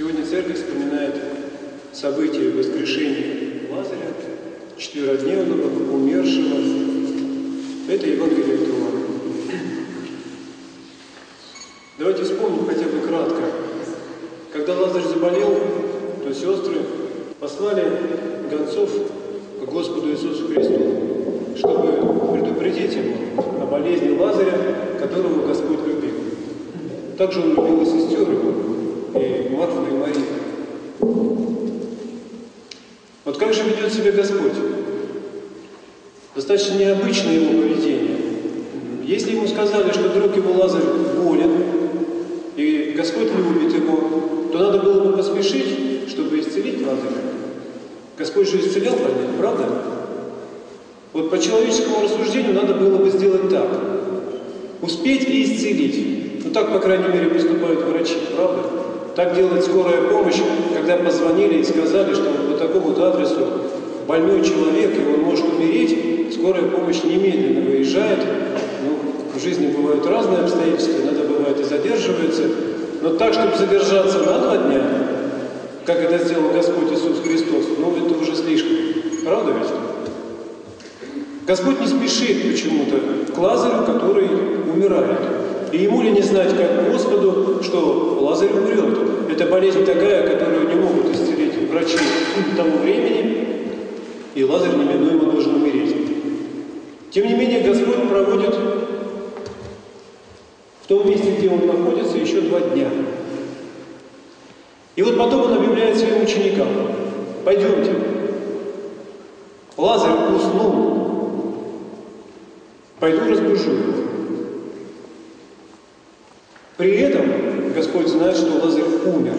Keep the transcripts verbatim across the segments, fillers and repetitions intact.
Сегодня Церковь вспоминает события воскрешения Лазаря, четверодневного, умершего. Это Евангелие от Иоанна. Давайте вспомним хотя бы кратко. Когда Лазарь заболел, то сестры послали гонцов к Господу Иисусу Христу, чтобы предупредить его о болезни Лазаря, которого Господь любил. Также Он любил и сестер его, и Марфу, и Марию. Вот как же ведет себя Господь? Достаточно необычное его поведение. Если ему сказали, что друг его Лазарь болен, и Господь любит его, то надо было бы поспешить, чтобы исцелить Лазаря. Господь же исцелял больных, правда? Вот по человеческому рассуждению надо было бы сделать так. Успеть и исцелить. Ну так, по крайней мере, поступают врачи, правда? Так делает скорая помощь, когда позвонили и сказали, что по такому-то адресу больной человек, и он может умереть, скорая помощь немедленно выезжает. Ну, в жизни бывают разные обстоятельства, иногда бывает и задерживается. Но так, чтобы задержаться на два дня, как это сделал Господь Иисус Христос, ну это уже слишком. Правда ведь? Господь не спешит почему-то к Лазарю, который умирает. И ему ли не знать, как Господу, что Лазарь умрет. Это болезнь такая, которую не могут исцелить врачи того времени, и Лазарь неминуемо должен умереть. Тем не менее, Господь проводит в том месте, где он находится, еще два дня. И вот потом он объявляет своим ученикам: пойдемте, Лазарь уснул, пойду разбужу его. При этом Господь знает, что Лазарь умер.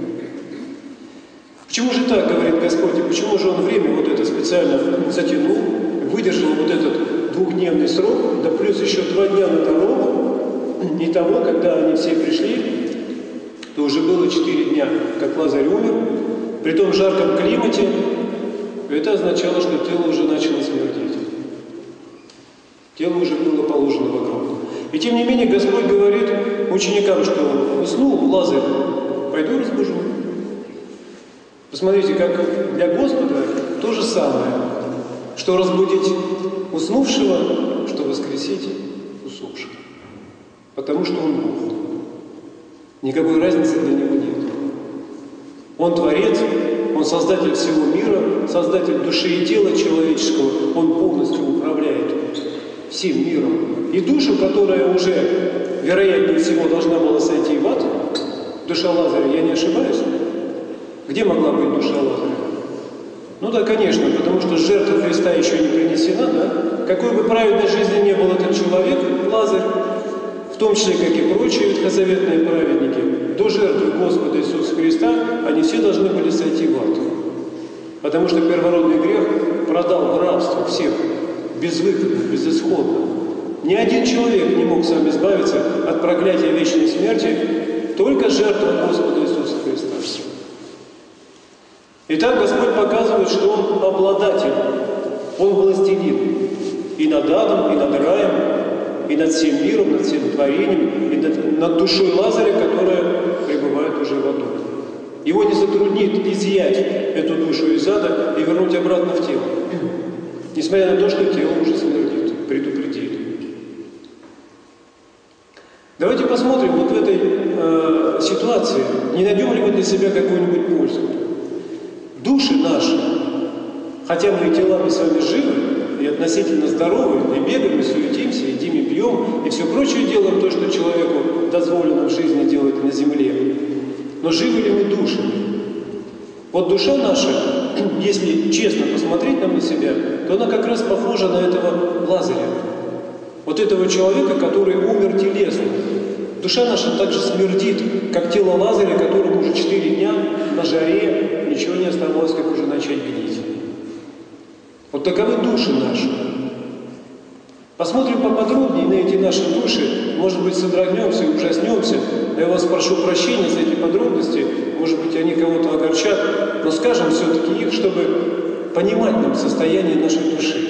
Почему же так, говорит Господь, и почему же Он время вот это специально затянул, выдержал вот этот двухдневный срок, да плюс еще два дня на дорогу, и того, когда они все пришли, то уже было четыре дня, как Лазарь умер, при том жарком климате, это означало, что тело уже начало смердеть. Тело уже было положено в гроб. И тем не менее Господь говорит ученикам, что уснул Лазарь, пойду разбужу. Посмотрите, как для Господа то же самое, что разбудить уснувшего, что воскресить усопшего. Потому что Он Бог. Никакой разницы для Него нет. Он Творец, Он Создатель всего мира, Создатель души и тела человеческого. Он полностью управляет всем миром. И душу, которая уже, вероятнее всего, должна была сойти в ад, душа Лазаря, я не ошибаюсь? Где могла быть душа Лазаря? Ну да, конечно, потому что жертва Христа еще не принесена, да? Какой бы праведной жизни не был этот человек, Лазарь, в том числе, как и прочие ветхозаветные праведники, до жертвы Господа Иисуса Христа они все должны были сойти в ад. Потому что первородный грех продал в рабство всех, безвыходно, безысходно. Ни один человек не мог сам избавиться от проклятия вечной смерти, только жертва Господа Иисуса Христа. Итак, Господь показывает, что Он обладатель, Он властелин и над адом, и над раем, и над всем миром, над всем творением, и над, над душой Лазаря, которая пребывает уже в аду. Его не затруднит изъять эту душу из ада и вернуть обратно в тело, несмотря на то, что тело уже смердит, предупредили. Давайте посмотрим вот в этой э, ситуации, не найдем ли мы для себя какую-нибудь пользу. Души наши, хотя мы и телами с вами живы, и относительно здоровы, и бегаем, и суетимся, и едим, и пьем, и все прочее делаем, то, что человеку дозволено в жизни делать на земле. Но живы ли мы душами? Вот душа наша, если честно посмотреть нам на себя, то она как раз похожа на этого Лазаря. Вот этого человека, который умер телесно. Душа наша также смердит, как тело Лазаря, которому уже четыре дня на жаре ничего не оставалось, как уже начать гнить. Вот таковы души наши. Посмотрим поподробнее на эти наши души, может быть, содрогнемся и ужаснемся. Я вас прошу прощения за эти подробности, может быть, они кого-то огорчат, но скажем все-таки их, чтобы понимать нам состояние нашей души.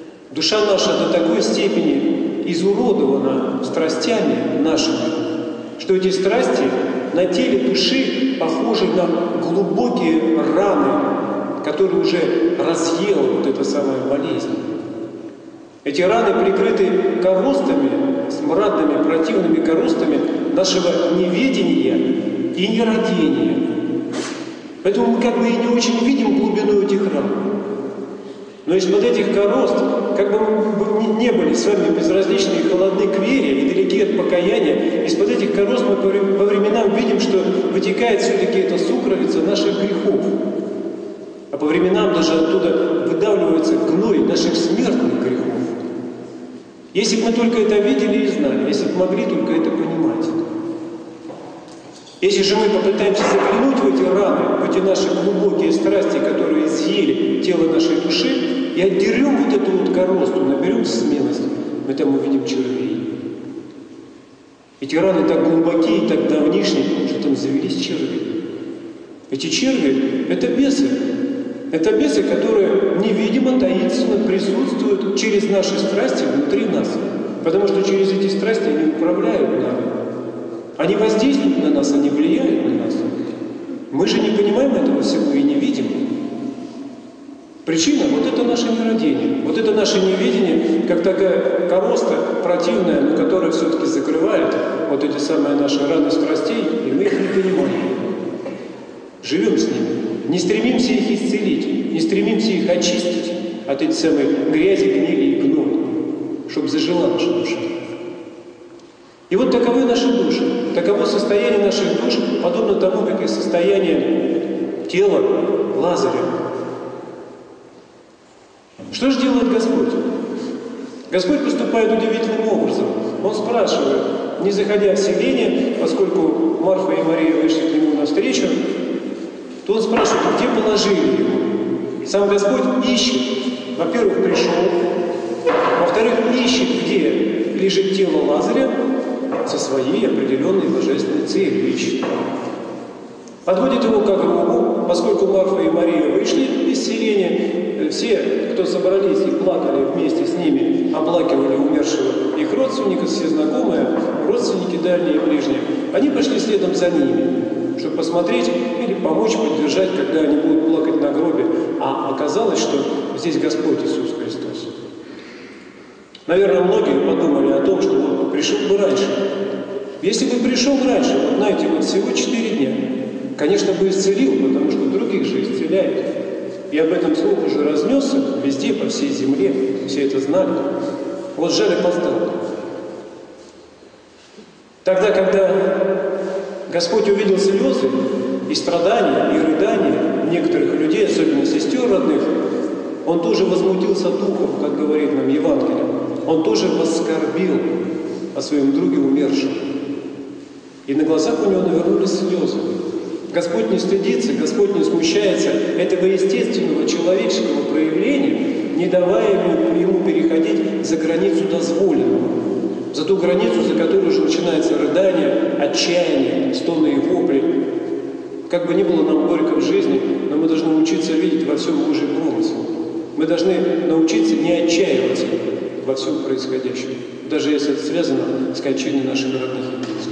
Душа наша до такой степени изуродована страстями нашими, что эти страсти на теле души похожи на глубокие раны, которые уже разъела вот эта самая болезнь. Эти раны прикрыты коростами, смрадными, противными коростами нашего неведения и нерадения. Поэтому мы как бы и не очень видим глубину этих ран. Но из-под этих корост, как бы мы не были с вами безразличны и холодны к вере, и далеки от покаяния, из-под этих корост мы по временам видим, что вытекает все-таки эта сукровица наших грехов. А по временам даже оттуда выдавливается гной наших смертных грехов. Если бы мы только это видели и знали, если бы могли только это понимать. Если же мы попытаемся заглянуть в эти раны, в эти наши глубокие страсти, которые изъели тело нашей души, и отдерем вот эту вот коросту, наберем смелость, мы там увидим червей. Эти раны так глубокие и так давнишние, что там завелись черви. Эти черви – это бесы. Это бесы, которые невидимо, таинственно присутствуют через наши страсти внутри нас. Потому что через эти страсти они управляют нами. Они воздействуют на нас, они влияют на нас. Мы же не понимаем этого всего и не видим. Причина – вот это наше нерадение, вот это наше неведение, как такая короста противная, но которая все-таки закрывает вот эти самые наши раны страстей, и мы их не понимаем. Живем с ними, не стремимся их исцелить, не стремимся их очистить от этой самой грязи, гнили и гноя, чтобы зажила наша душа. И вот таковы наши души, таково состояние наших душ, подобно тому, как и состояние тела Лазаря. Что же делает Господь? Господь поступает удивительным образом. Он спрашивает, не заходя в селение, поскольку Марфа и Мария вышли к нему навстречу, то он спрашивает, где положили его? Сам Господь ищет. Во-первых, пришел. Во-вторых, ищет, где лежит тело Лазаря, со своей определенной божественной целью ищет. Подводит его к гробу, поскольку Марфа и Мария вышли из селения, все, кто собрались и плакали вместе с ними, оплакивали умершего их родственника, все знакомые, родственники дальние и ближние, они пошли следом за ними, чтобы посмотреть или помочь, поддержать, когда они будут плакать на гробе. А оказалось, что здесь Господь Иисус Христос. Наверное, многие подумали о том, что вот пришел бы раньше. Если бы пришел раньше, вот знаете, вот всего четыре дня, конечно, бы исцелил, потому что других же исцеляет. И об этом слух уже разнесся везде, по всей земле, все это знали. Вот жаль, опоздал. Тогда, когда Господь увидел слезы и страдания, и рыдания некоторых людей, особенно сестер родных, Он тоже возмутился духом, как говорит нам Евангелие. Он тоже воскорбил о своем друге умершем. И на глазах у него навернулись слезы. Господь не стыдится, Господь не смущается этого естественного человеческого проявления, не давая ему, ему переходить за границу дозволенного, за ту границу, за которой уже начинается рыдание, отчаяние, стоны и вопли. Как бы ни было нам горько в жизни, но мы должны учиться видеть во всем Божий промысел. Мы должны научиться не отчаиваться во всем происходящем, даже если это связано с кончиной наших родных и близких.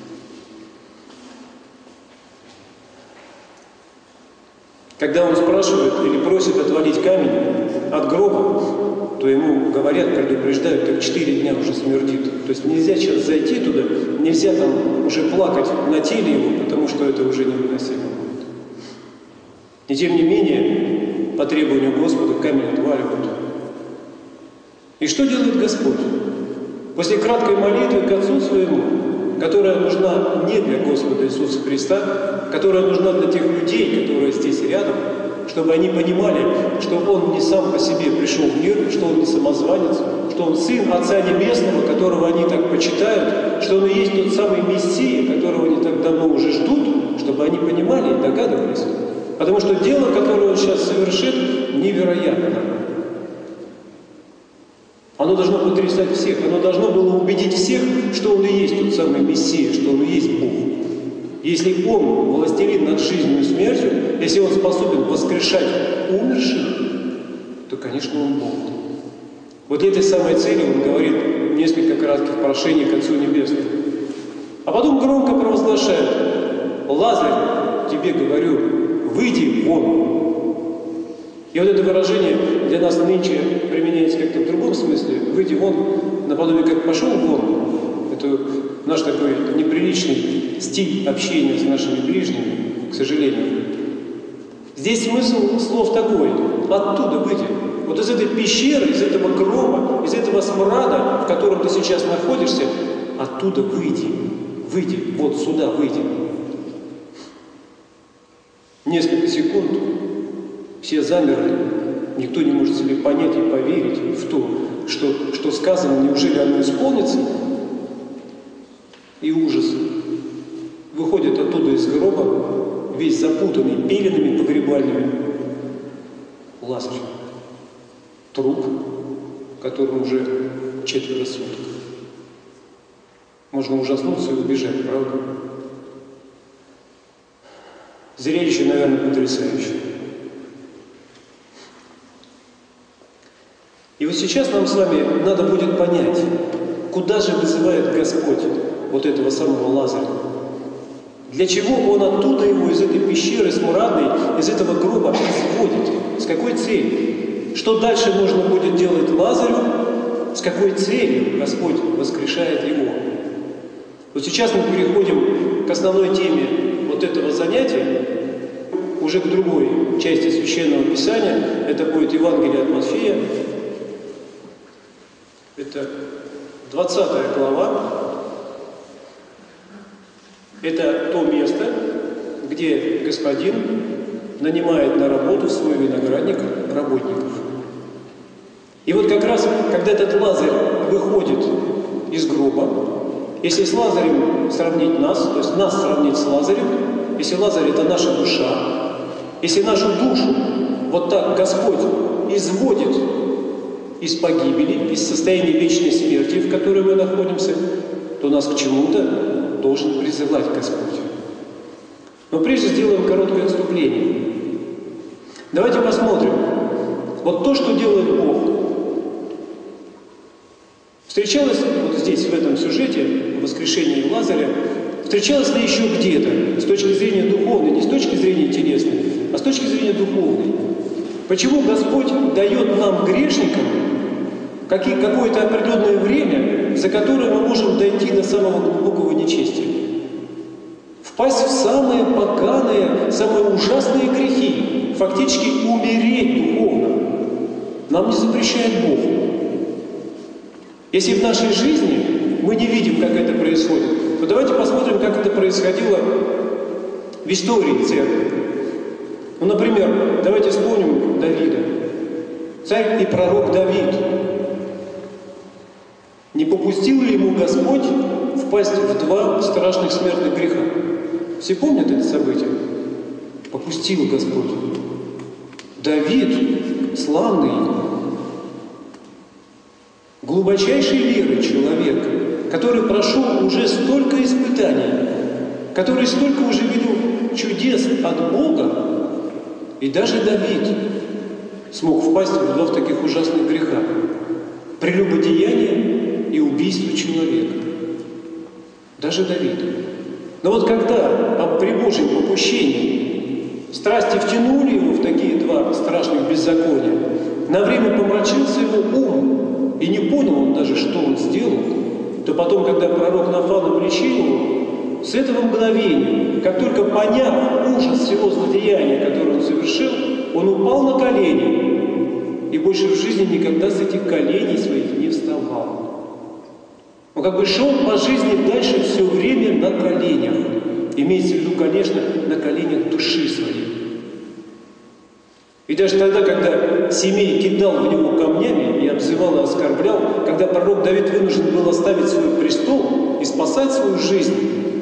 Когда он спрашивает или просит отвалить камень от гроба, то ему говорят, предупреждают, как четыре дня уже смердит. То есть нельзя сейчас зайти туда, нельзя там уже плакать на теле его, потому что это уже невыносимо будет. И тем не менее, по требованию Господа камень отваливают. И что делает Господь? После краткой молитвы к Отцу Своему, которая нужна не для Господа Иисуса Христа, которая нужна для тех людей, которые здесь рядом, чтобы они понимали, что Он не сам по себе пришел в мир, что Он не самозванец, что Он Сын Отца Небесного, которого они так почитают, что Он и есть тот самый Мессия, которого они так давно уже ждут, чтобы они понимали и догадывались. Потому что дело, которое Он сейчас совершит, невероятно. Оно должно потрясать всех, оно должно было убедить всех, что Он и есть тот самый Мессия, что Он и есть Бог. Если Он властелин над жизнью и смертью, если Он способен воскрешать умерших, то, конечно, Он Бог. Вот этой самой цели Он говорит несколько кратких прошений к Отцу Небесному. А потом громко провозглашают: «Лазарь, тебе говорю, выйди вон». И вот это выражение для нас нынче применяется как-то в другом смысле. «Выйди вон», наподобие как «пошел вон». Это наш такой неприличный стиль общения с нашими ближними, к сожалению. Здесь смысл слов такой: оттуда выйди. Вот из этой пещеры, из этого грома, из этого смрада, в котором ты сейчас находишься, оттуда выйди. Выйди, вот сюда выйди. Несколько секунд все замерли. Никто не может себе понять и поверить в то, что, что сказано, неужели оно исполнится? И ужас. Выходит оттуда из гроба, весь запутанный пеленами погребальными, Лазарь. Труп, которому уже четверо суток. Можно ужаснуться и убежать, правда? Зрелище, наверное, потрясающее. И вот сейчас нам с вами надо будет понять, куда же вызывает Господь вот этого самого Лазаря. Для чего Он оттуда его, из этой пещеры смрадной, из этого гроба изводит? С какой целью? Что дальше нужно будет делать Лазарю? С какой целью Господь воскрешает его? Вот сейчас мы переходим к основной теме вот этого занятия, уже к другой части Священного Писания. Это будет Евангелие от Матфея. Это двадцатая глава. Это то место, где Господин нанимает на работу в свой виноградник работников. И вот как раз, когда этот Лазарь выходит из гроба, если с Лазарем сравнить нас, то есть нас сравнить с Лазарем, если Лазарь – это наша душа, если нашу душу вот так Господь изводит из погибели, из состояния вечной смерти, в которой мы находимся, то нас к чему-то должен призывать Господь. Но прежде сделаем короткое отступление. Давайте посмотрим. Вот то, что делает Бог. Встречалось вот здесь, в этом сюжете, в воскрешении Лазаря, встречалось ли еще где-то, с точки зрения духовной, не с точки зрения телесной, а с точки зрения духовной? Почему Господь дает нам, грешникам, какое-то определенное время, за которое мы можем дойти до самого глубокого нечестия? Впасть в самые поганые, самые ужасные грехи, фактически умереть духовно. Нам не запрещает Бог. Если в нашей жизни мы не видим, как это происходит, то давайте посмотрим, как это происходило в истории церкви. Ну, например, давайте вспомним Давида. Царь и пророк Давид. Не попустил ли ему Господь впасть в два страшных смертных греха? Все помнят это событие? Попустил Господь. Давид, славный, глубочайшей веры человек, который прошел уже столько испытаний, который столько уже видел чудес от Бога, и даже Давид смог впасть в два таких ужасных греха: прелюбодеяние и убийство человека. Даже Давид. Но вот когда при Божьем попущении страсти втянули его в такие два страшных беззакония, на время помрачился его ум, и не понял он даже, что он сделал, то потом, когда пророк Нафан обличил его, с этого мгновения, как только поняв ужас всего злодеяния, которое он совершил, он упал на колени и больше в жизни никогда с этих коленей своих не вставал. Он как бы шел по жизни дальше все время на коленях. Имеется в виду, конечно, на коленях души своей. И даже тогда, когда Семей кидал в него камнями и обзывал и оскорблял, когда пророк Давид вынужден был оставить свой престол и спасать свою жизнь,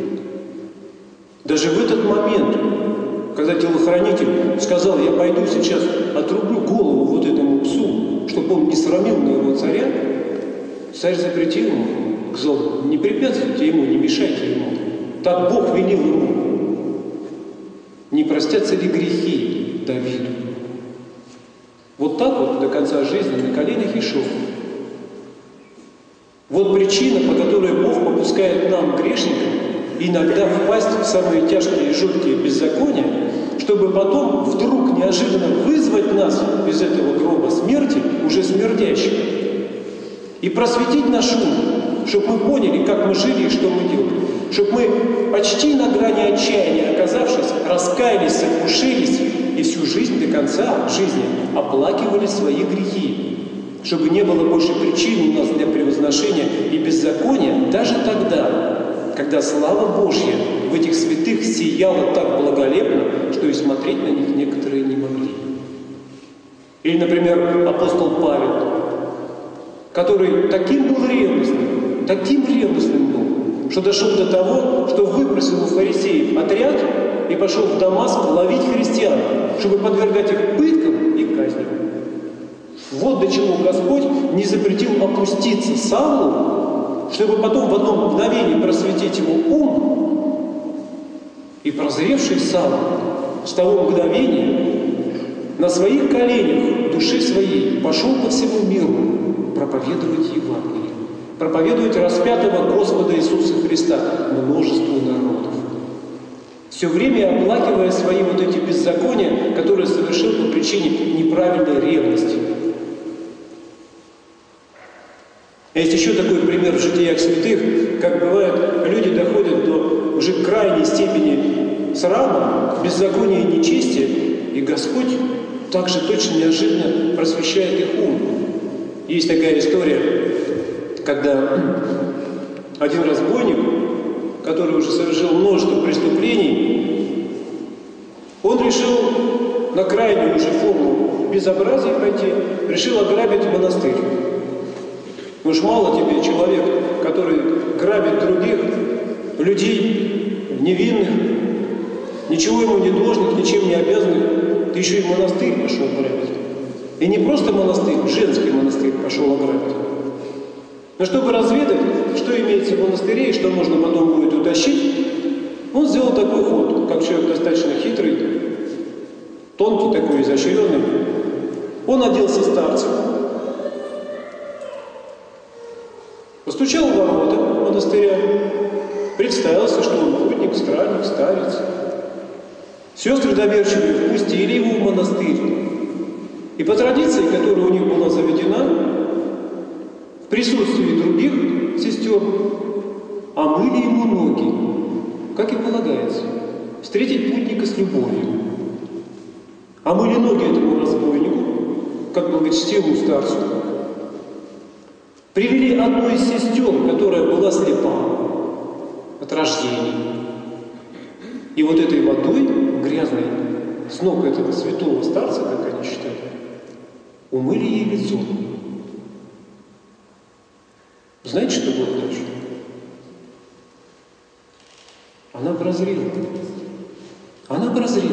даже в этот момент, когда телохранитель сказал: «Я пойду сейчас отрублю голову вот этому псу, чтобы он не срамил моего царя», царь запретил ему, сказал: «Не препятствуйте ему, не мешайте ему. Так Бог велел ему. Не простятся ли грехи Давиду?» Вот так вот до конца жизни на коленях и шел. Вот причина, по которой Бог попускает нам, грешникам, иногда впасть в самые тяжкие и жуткие беззакония, чтобы потом вдруг неожиданно вызвать нас из этого гроба смерти, уже смердящего, и просветить наш ум, чтобы мы поняли, как мы жили и что мы делали, чтобы мы почти на грани отчаяния оказавшись, раскаялись, сокрушились и всю жизнь до конца жизни оплакивали свои грехи, чтобы не было больше причин у нас для превозношения и беззакония даже тогда, когда слава Божья в этих святых сияла так благолепно, что и смотреть на них некоторые не могли. Или, например, апостол Павел, который таким был ревностным, таким ревностным был, что дошел до того, что выбросил у фарисеев отряд и пошел в Дамаск ловить христиан, чтобы подвергать их пыткам и казням. Вот до чего Господь не запретил опуститься Савлу, чтобы потом в одно мгновение просветить его ум, и прозревший Савл с того мгновения на своих коленях души своей пошел по всему миру проповедовать Евангелие, проповедовать распятого Господа Иисуса Христа множеству народов, все время оплакивая свои вот эти беззакония, которые совершил по причине неправильной ревности. Есть еще такой пример в житиях святых, как бывает, люди доходят до уже крайней степени срама, беззакония и нечестия, и Господь также точно неожиданно просвещает их ум. Есть такая история, когда один разбойник, который уже совершил множество преступлений, он решил на крайнюю уже форму безобразия пойти, решил ограбить монастырь. Ну уж мало тебе человек, который грабит других, людей невинных, ничего ему не должных, ничем не обязанных, ты еще и монастырь пошел грабить. И не просто монастырь, женский монастырь пошел ограбить. Но чтобы разведать, что имеется в монастыре и что можно потом будет утащить, он сделал такой ход, как человек достаточно хитрый, тонкий такой, изощренный. Он оделся старцем, постучал в ворота монастыря, представился, что он путник, странник, старец. Сестры доверчивые впустили его в монастырь. И по традиции, которая у них была заведена, в присутствии других сестер, омыли ему ноги, как и полагается, встретить путника с любовью. Омыли ноги этому разбойнику, как благочестивому старцу. Привели одну из сестер, которая была слепа от рождения. И вот этой водой, грязной, с ног этого святого старца, как они считали, умыли ей лицо. Знаете, что было дальше? Она прозрела. Она прозрела.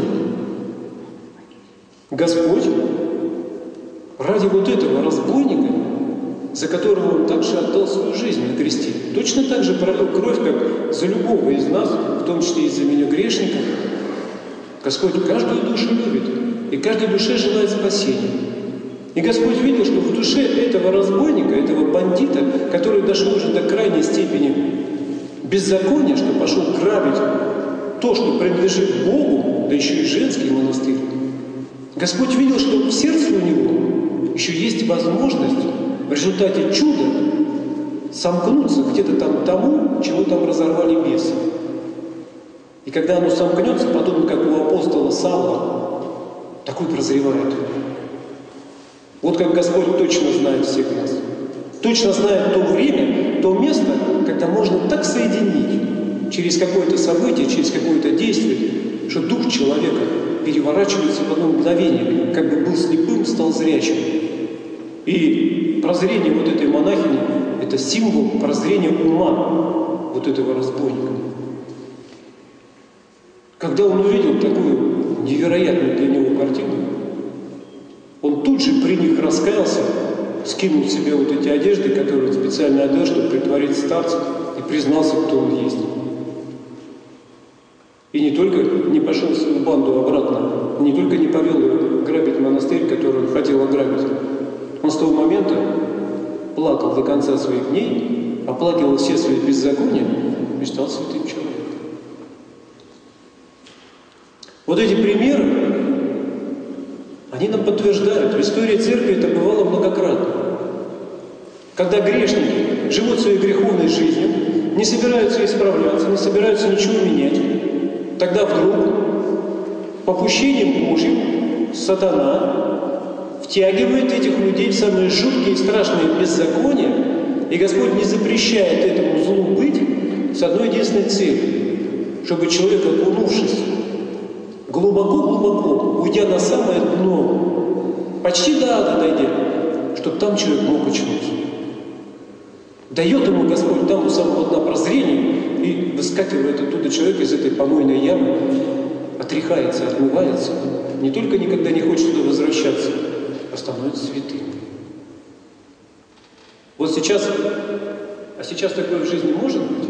Господь ради вот этого разбойника, за которого Он также отдал свою жизнь на кресте, точно так же пролил кровь, как за любого из нас, в том числе и за меня грешника. Господь каждую душу любит, и каждой душе желает спасения. И Господь видел, что в душе этого разбойника, этого бандита, который дошел уже до крайней степени беззакония, что пошел грабить то, что принадлежит Богу, да еще и женский монастырь, Господь видел, что в сердце у него еще есть возможность в результате чуда сомкнуться где-то там тому, чего там разорвали бесы. И когда оно сомкнется, подобно как у апостола Савла, такой прозревает. Вот как Господь точно знает всех нас. Точно знает то время, то место, когда можно так соединить через какое-то событие, через какое-то действие, что дух человека переворачивается в одно мгновение, как бы был слепым, стал зрячим. И прозрение вот этой монахини – это символ прозрения ума вот этого разбойника. Когда он увидел такую невероятную для него картину, он тут же при них раскаялся, скинул себе вот эти одежды, которые он специально одел, чтобы притворить старца, и признался, кто он есть. И не только не пошел в свою банду обратно, не только не повел ее грабить монастырь, который он хотел ограбить, он с того момента плакал до конца своих дней, оплакивал все свои беззакония и стал святым человеком. Вот эти примеры, они нам подтверждают, в истории церкви это бывало многократно. Когда грешники живут своей греховной жизнью, не собираются исправляться, не собираются ничего менять, тогда вдруг, попущением Божьим, сатана втягивает этих людей в самые жуткие и страшные беззакония, и Господь не запрещает этому злу быть с одной единственной целью, чтобы человек, окунувшись глубоко-глубоко, уйдя на самое дно, почти до ада дойдя, чтобы там человек мог очнуться. Дает ему Господь там у самого дна прозрение и выскакивает оттуда человек из этой помойной ямы, отряхается, отмывается, не только никогда не хочет туда возвращаться, а становится святым. Вот сейчас, а сейчас такое в жизни может быть?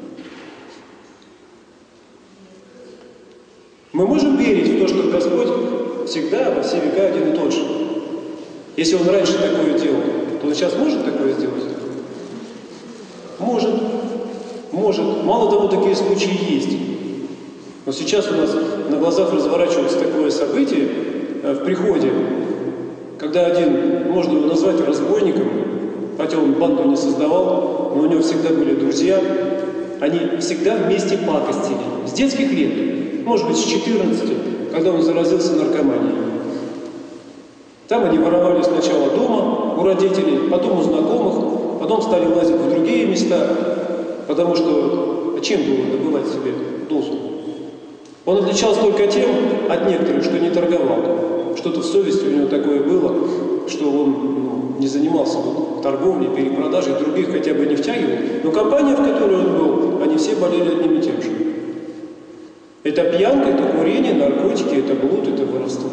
Мы можем верить в то, что Господь всегда, во все века один и тот же. Если Он раньше такое делал, то Он сейчас может такое сделать? Может. Может. Мало того, такие случаи есть. Но сейчас у нас на глазах разворачивается такое событие в приходе, когда один, можно его назвать разбойником, хотя он банду не создавал, но у него всегда были друзья, они всегда вместе пакостили. С детских лет, может быть, с четырнадцати, когда он заразился наркоманией. Там они воровали сначала дома у родителей, потом у знакомых, потом стали лазить в другие места, потому что чем было добывать себе дозу? Он отличался только тем от некоторых, что не торговал. Что-то в совести у него такое было, что он ну, не занимался вот, торговлей, перепродажей, других хотя бы не втягивал. Но компания, в которой он был, они все болели одним и тем же. Это пьянка, это курение, наркотики, это блуд, это воровство.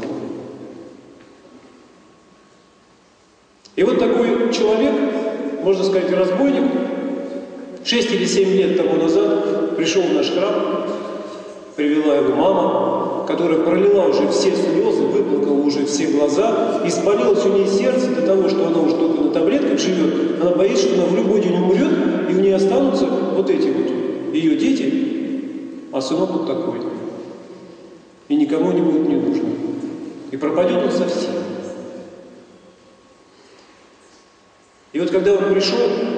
И вот такой человек, можно сказать, разбойник, шесть или семь лет тому назад пришел в наш храм, привела его мама, которая пролила уже все слезы, выплакала уже все глаза, испалилось у нее сердце до того, что она уже только на таблетках живет, она боится, что она в любой день умрет, и у нее останутся вот эти вот ее дети, а сынок вот такой. И никому не будет не нужен. И пропадет он совсем. И вот когда он пришел,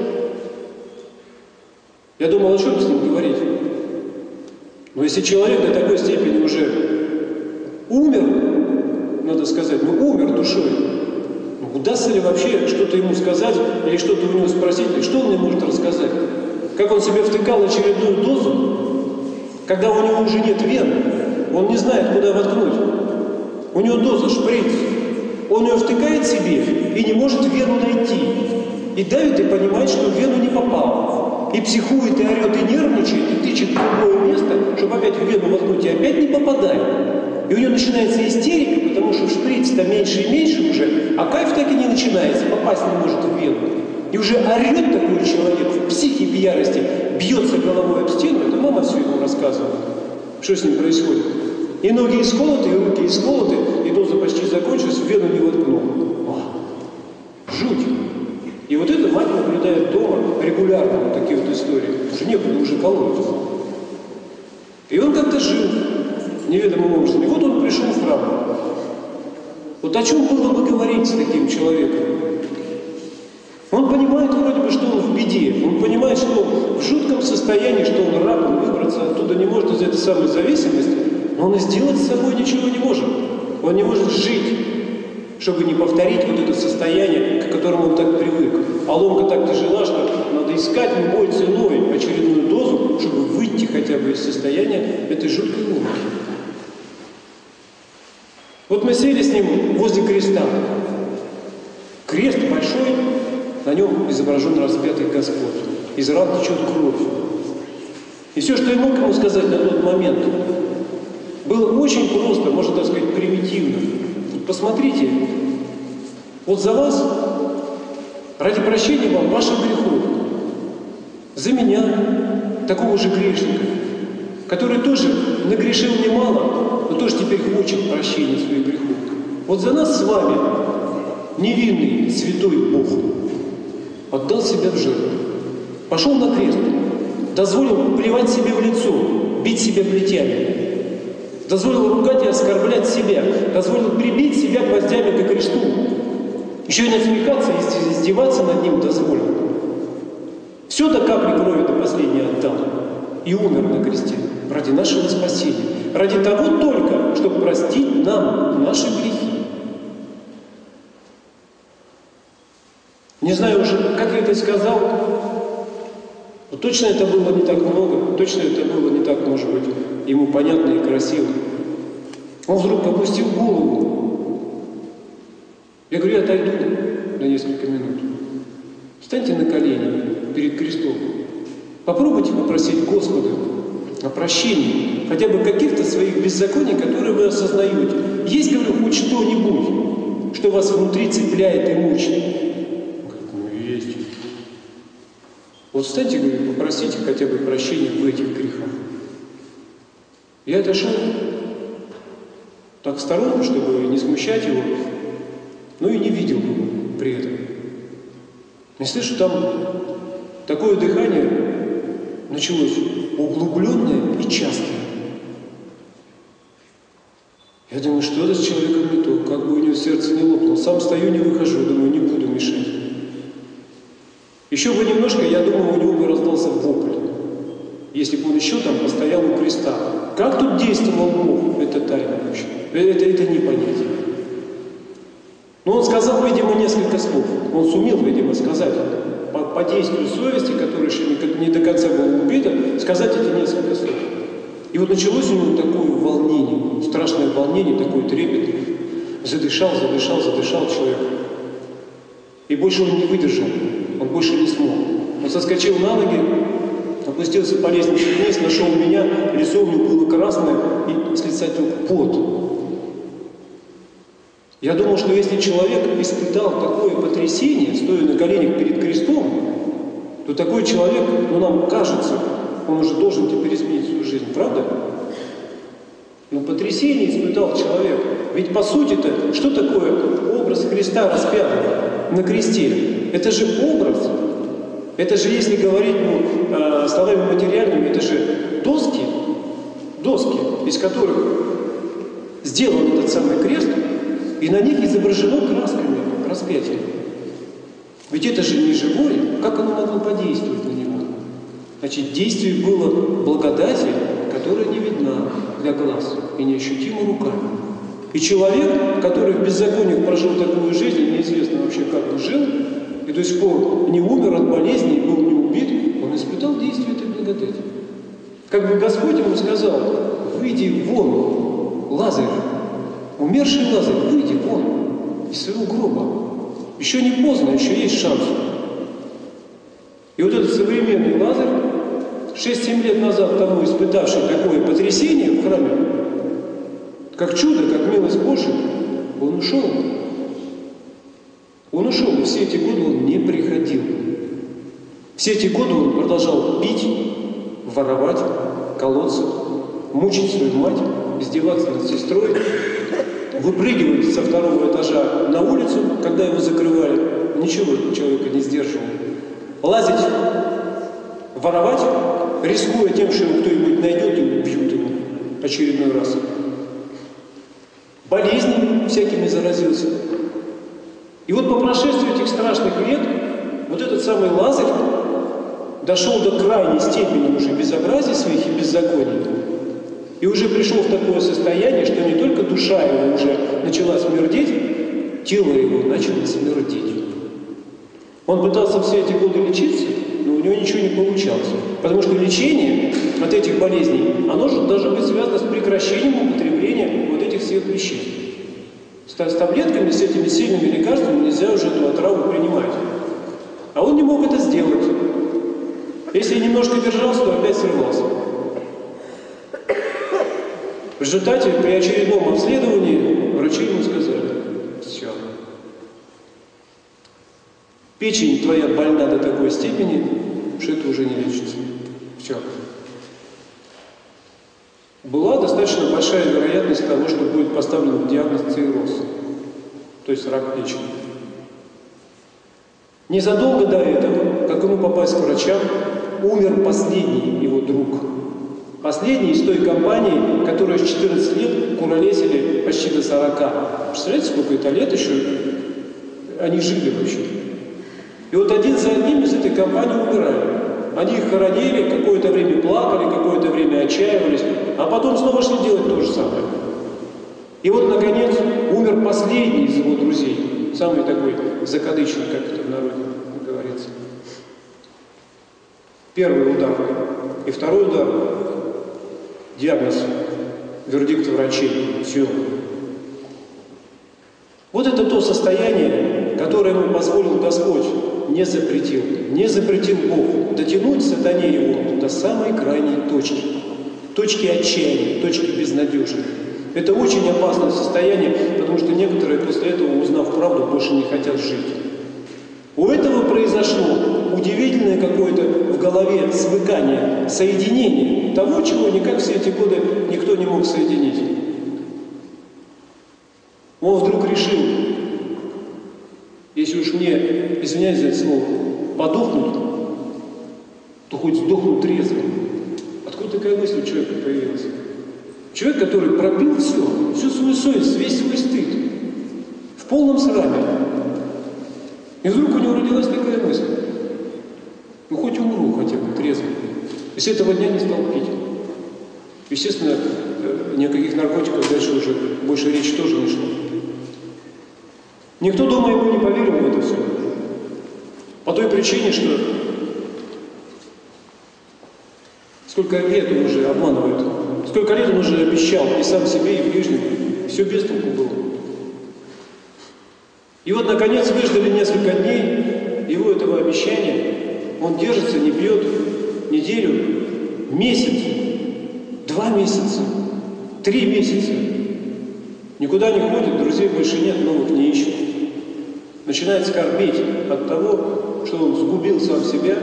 я думал, о чем с ним говорить? Но если человек до такой степени уже умер, надо сказать, ну умер душой, ну, удастся ли вообще что-то ему сказать, или что-то у него спросить, или что он мне может рассказать? Как он себе втыкал очередную дозу, когда у него уже нет вен, он не знает, куда воткнуть. У него доза шприц, он ее втыкает себе и не может вену найти. И давит и понимает, что в вену не попал. И психует, и орет, и нервничает, и тычет в другое место, чтобы опять в вену воткнуть, и опять не попадает. И у него начинается истерика, потому что шприц-то меньше и меньше уже, а кайф так и не начинается, попасть не может в вену. И уже орет такой человек в психе, в ярости, бьется головой об стену, это мама все ему рассказывала, что с ним происходит. И ноги исколоты, и руки исколоты, и доза почти закончилась, в вену не воткнул. Жуть. И вот это мать наблюдает дома регулярно, вот такие вот истории. Уже некуда уже колоть. И он как-то жил неведомым образом. И вот он пришел в храм. Вот о чем было бы говорить с таким человеком? Он понимает вроде бы, что он в беде. Он понимает, что он в жутком состоянии, что он раб, он выбраться оттуда не может из этой самой зависимости. Но он и сделать с собой ничего не может. Он не может жить, чтобы не повторить вот это состояние, к которому он так привык. А ломка так тяжела, что надо искать любой ценой очередную дозу, чтобы выйти хотя бы из состояния этой жуткой ломки. Вот мы сели с ним возле креста. Крест большой, на нем изображен распятый Господь. Из ран течет кровь. И все, что я мог ему сказать на тот момент, было очень просто, можно так сказать, примитивно. Посмотрите, вот за вас, ради прощения вам ваших грехов, за меня, такого же грешника, который тоже нагрешил немало, но тоже теперь хочет прощения своих грехов. Вот за нас с вами невинный, святой Бог отдал себя в жертву, пошел на крест, дозволил плевать себе в лицо, бить себя плетями. дозволил ругать и оскорблять себя, дозволил прибить себя гвоздями к кресту. Еще и насмехаться и издеваться над ним дозволил. Все до капли крови до последней отдал. И умер на кресте ради нашего спасения. Ради того только, чтобы простить нам наши грехи. Не знаю уже, как я это сказал, но точно это было не так много, точно это было не так, может быть, ему понятно и красиво. Он вдруг опустил голову. Я говорю, я отойду на несколько минут. Встаньте на колени перед крестом. Попробуйте попросить Господа о прощении хотя бы каких-то своих беззаконий, которые вы осознаете. Есть, говорю, хоть что-нибудь, что вас внутри цепляет и мучает? Он говорит, ну есть. Вот встаньте, говорю, попросите хотя бы прощения в этих грехах. Я отошел так в сторонку, чтобы не смущать его, но и не видел его при этом. Я слышу, там такое дыхание началось углубленное и частое. Я думаю, что это с человеком не то, как бы у него сердце не лопнуло. Сам стою, не выхожу, думаю, не буду мешать. Еще бы немножко, я думаю, у него бы раздался вопль, если бы он еще там постоял у креста. Как тут действовал Бог, это тайна вообще. Это, это не понятие. Но он сказал, видимо, несколько слов. Он сумел, видимо, сказать по, по действию совести, которая еще не, не до конца была убита, сказать эти несколько слов. И вот началось у него такое волнение, страшное волнение, такой трепет. Задышал, задышал, задышал человек. И больше он не выдержал, он больше не смог. Он соскочил на ноги, опустился по лестнице вниз, нашел меня, лицо у него было красное, и с лица тек пот. Я думал, что если человек испытал такое потрясение, стоя на коленях перед крестом, то такой человек, ну нам кажется, он уже должен теперь изменить свою жизнь, правда? Но потрясение испытал человек. Ведь по сути-то, что такое образ Христа распятого на кресте? Это же образ. Это же, если говорить ну, словами материальными, это же доски, доски, из которых сделан этот самый крест, и на них изображено красками распятие. Ведь это же не живое, как оно могло подействовать на него? Значит, действие было благодати, которая не видна для глаз и неощутима руками. И человек, который в беззакониях прожил такую жизнь, неизвестно вообще, как он жил, и до сих пор не умер от болезни, был не убит, он испытал действие этой благодати. Как бы Господь ему сказал, выйди вон, Лазарь, умерший Лазарь, выйди вон из своего гроба. Еще не поздно, еще есть шанс. И вот этот современный Лазарь, шесть-семь лет назад тому испытавший такое потрясение в храме, как чудо, как милость Божия, он ушел. Он ушел, и все эти годы он не приходил. Все эти годы он продолжал пить, воровать, колоться, мучить свою мать, издеваться над сестрой, выпрыгивать со второго этажа на улицу, когда его закрывали. Ничего человека не сдерживал. Лазить, воровать, рискуя тем, что его кто-нибудь найдет и убьют его очередной раз. Болезнями всякими заразился. И вот по прошествии этих страшных лет вот этот самый Лазарь дошел до крайней степени уже безобразия своих и беззаконий. И уже пришел в такое состояние, что не только душа его уже начала смердеть, тело его начало смердеть. Он пытался все эти годы лечиться, но у него ничего не получалось. Потому что лечение от этих болезней, оно же должно быть связано с прекращением употребления вот этих всех веществ. С таблетками, с этими сильными лекарствами нельзя уже эту отраву принимать. А он не мог это сделать. Если немножко держался, то опять срывался. В результате, при очередном обследовании, врачи ему сказали, все, печень твоя больна до такой степени, что это уже не лечится. Все. Была достаточно большая вероятность того, что будет поставлен диагноз цирроз, то есть рак печени. Незадолго до этого, как ему попасть к врачам, умер последний его друг. Последний из той компании, которые с четырнадцати лет куролесили почти до сорока. Представляете, сколько это лет еще они жили вообще? И вот один за одним из этой компании умирали. Они их хоронили, какое-то время плакали, какое-то время отчаивались, а потом снова шли делать то же самое. И вот, наконец, умер последний из его друзей, самый такой закадычный, как это в народе говорится. Первый удар и второй удар. Диагноз, вердикт врачей, все. Вот это то состояние, которое ему позволил Господь, не запретил. Не запретил Бог дотянуть сатане его до самой крайней точки. Точки отчаяния, точки безнадежности. Это очень опасное состояние, потому что некоторые после этого, узнав правду, больше не хотят жить. У этого произошло удивительное какое-то в голове смыкание, соединение того, чего никак все эти годы никто не мог соединить. Он вдруг решил, если уж мне, извиняюсь за это слово, подохнуть, то хоть сдохнуть трезво. Откуда такая мысль у человека появилась? Человек, который пропил все, всю свою совесть, весь свой стыд, в полном сраме. И вдруг у него родилась такая мысль. Ну, хоть умру хотя бы трезво. И с этого дня не стал пить. Естественно, никаких наркотиков дальше уже больше речи тоже не шло. Никто дома ему не поверил в это все. По той причине, что сколько лет он уже обманывает, сколько лет он уже обещал и сам себе, и ближним, все без толку было. И вот, наконец, выждали несколько дней его этого обещания. Он держится, не пьет неделю, месяц, два месяца, три месяца. Никуда не ходит, друзей больше нет, новых не ищет. Начинает скорбеть от того, что он сгубил сам себя,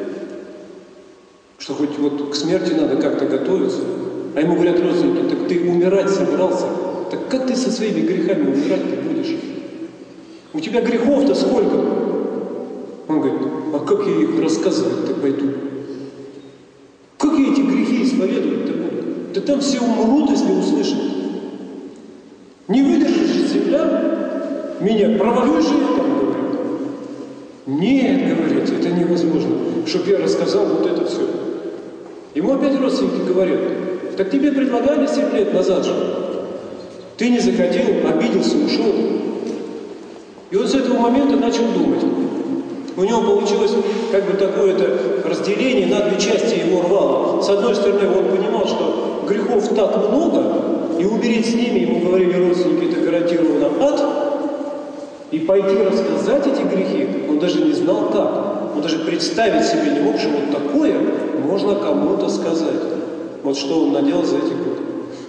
что хоть вот к смерти надо как-то готовиться. А ему говорят родственники: так ты умирать собрался, так как ты со своими грехами умирать-то будешь? У тебя грехов-то сколько? Он говорит: а как я их рассказывать-то пойду? Как я эти грехи исповедовать-то буду? Да там все умрут, если услышат. Не выдержит же земля меня, провалю же я там, говорит. Нет, говорит, это невозможно, чтоб я рассказал вот это все. Ему опять родственники говорят: так тебе предлагали семь лет назад же. Ты не захотел, обиделся, ушел. И он с этого момента начал думать. У него получилось как бы такое-то разделение, на две части его рвало. С одной стороны, он понимал, что грехов так много, и умереть с ними, ему говорили родственники, это гарантированно ад. И пойти рассказать эти грехи, он даже не знал как. Он даже представить себе не мог, что вот такое можно кому-то сказать. Вот что он наделал за эти годы.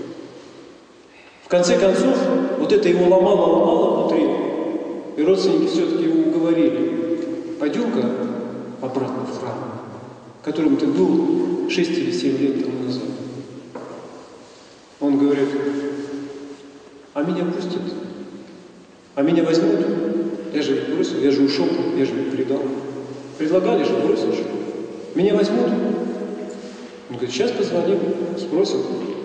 В конце концов, вот это его ломало-ломало внутри. И родственники все-таки его уговорили: пойдем-ка обратно в храм, которым ты был шесть или семь лет тому назад. Он говорит: а меня пустят? А меня возьмут? Я же их бросил, я же ушел, я же их предал. Предлагали же, бросил же. Меня возьмут? Он говорит: сейчас позвоним, спросим.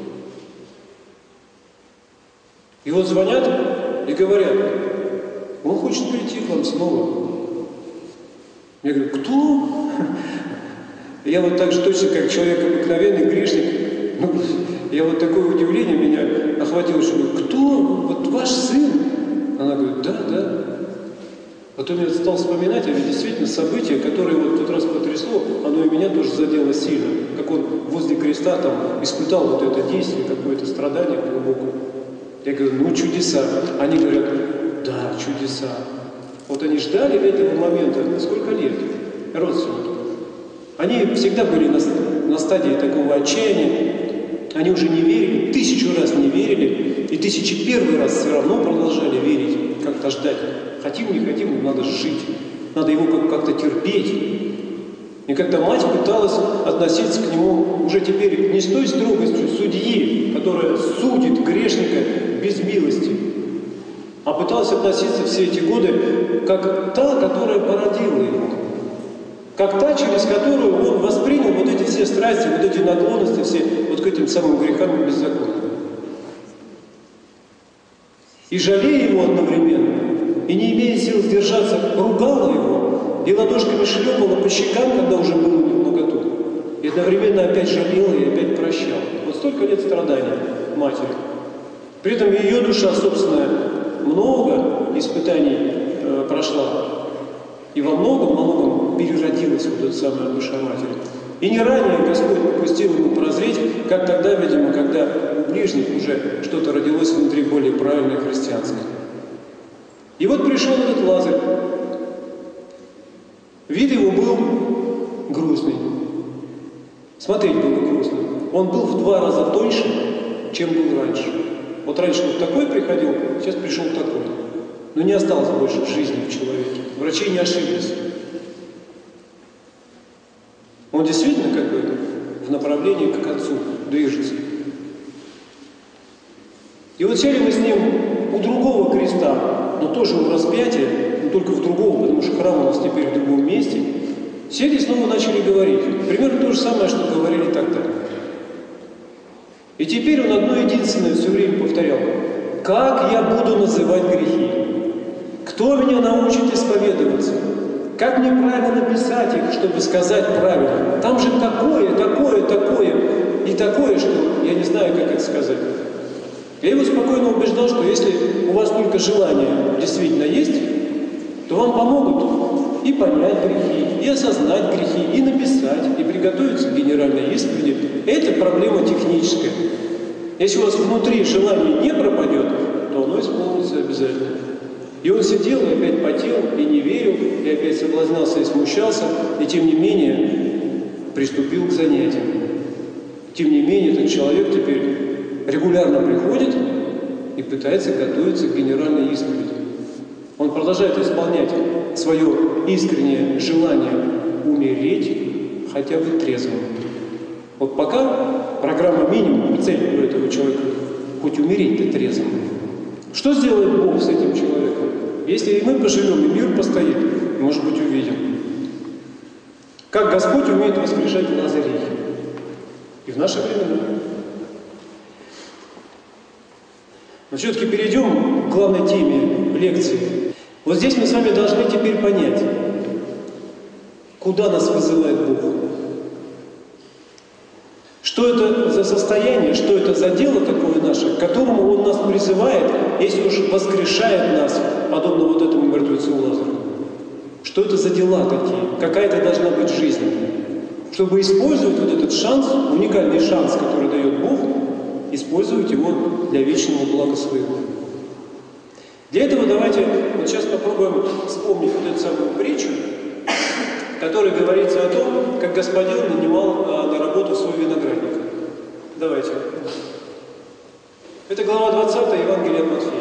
И вот звонят и говорят: он хочет прийти к вам снова. Я говорю: кто? Я вот так же точно, как человек обыкновенный, грешник, ну, я вот такое удивление меня охватило, что говорю: кто? Вот ваш сын? Она говорит: да, да. Потом я стал вспоминать, а ведь действительно событие, которое вот в тот раз потрясло, оно и меня тоже задело сильно. Как он возле креста там испытал вот это действие, какое-то страдание глубокое. Я говорю: ну чудеса. Они говорят: да, чудеса. Вот они ждали этого момента сколько лет, родственники. Они всегда были на, на стадии такого отчаяния. Они уже не верили, тысячу раз не верили, и тысячи первый раз все равно продолжали верить, как-то ждать. Хотим, не хотим, но надо жить, надо его как-то терпеть. И когда мать пыталась относиться к нему уже теперь не с той строгостью судьи, которая судит грешника без милости, а пыталась относиться все эти годы как та, которая породила его. как та, через которую он воспринял вот эти все страсти, вот эти наклонности, все вот к этим самым грехам и беззакониям. И жалея его одновременно, и не имея сил сдержаться, ругала его, и ладошками шлепала по щекам, когда уже было немноготу. И одновременно опять жалела и опять прощала. Вот столько лет страданий матери. При этом ее душа собственная много испытаний э, прошла. И во многом, во многом переродилась вот эта самая душа матери. И не ранее Господь попустил ему прозреть, как тогда, видимо, когда у ближних уже что-то родилось внутри более правильное христианское. И вот пришел этот Лазарь. Вид его был грустный. Смотреть было грустно. Он был в два раза тоньше, чем был раньше. Вот раньше вот такой приходил, сейчас пришел такой. Но не осталось больше жизни в человеке. Врачи не ошиблись. Он действительно как бы в направлении к Отцу движется. И вот сели мы с ним у другого креста, но тоже у распятия, но только в другого, потому что храм у нас теперь в другом месте. Сели и снова начали говорить. Примерно то же самое, что говорили тогда. И теперь он одно единственное все время повторял. Как я буду называть грехи? Кто меня научит исповедоваться? Как мне правильно написать их, чтобы сказать правильно? Там же такое, такое, такое и такое, что я не знаю, как это сказать. Я его спокойно убеждал, что если у вас только желание действительно есть, то вам помогут и понять грехи, и осознать грехи, и написать, и приготовиться к генеральной исповеди. Это проблема техническая. Если у вас внутри желание не пропадет, то оно исполнится обязательно. И он сидел, и опять потел, и не верил, и опять соблазнялся и смущался, и тем не менее приступил к занятиям. Тем не менее, этот человек теперь регулярно приходит и пытается готовиться к генеральной исповеди. Он продолжает исполнять свое искреннее желание умереть хотя бы трезвым. Вот пока программа минимум, цель у этого человека хоть умереть-то трезвым. Что сделает Бог с этим человеком? Если и мы поживем, и мир постоит, может быть, увидим. Как Господь умеет воскрешать Лазарей. И в наше время. Но все-таки перейдем к главной теме лекции. Вот здесь мы с вами должны теперь понять, куда нас вызывает Бог. Что это за состояние, что это за дело такое наше, к которому Он нас призывает, если уж воскрешает нас, подобно вот этому мертвецу Лазару. Что это за дела такие? Какая-то должна быть жизнь. Чтобы использовать вот этот шанс, уникальный шанс, который дает Бог, использовать его для вечного блага своего. Для этого давайте вот сейчас попробуем вспомнить вот эту самую притчу, в которой говорится о том, как господин нанимал а, на работу свой виноградник. Давайте. Это глава двадцатая, Евангелие от Матфея.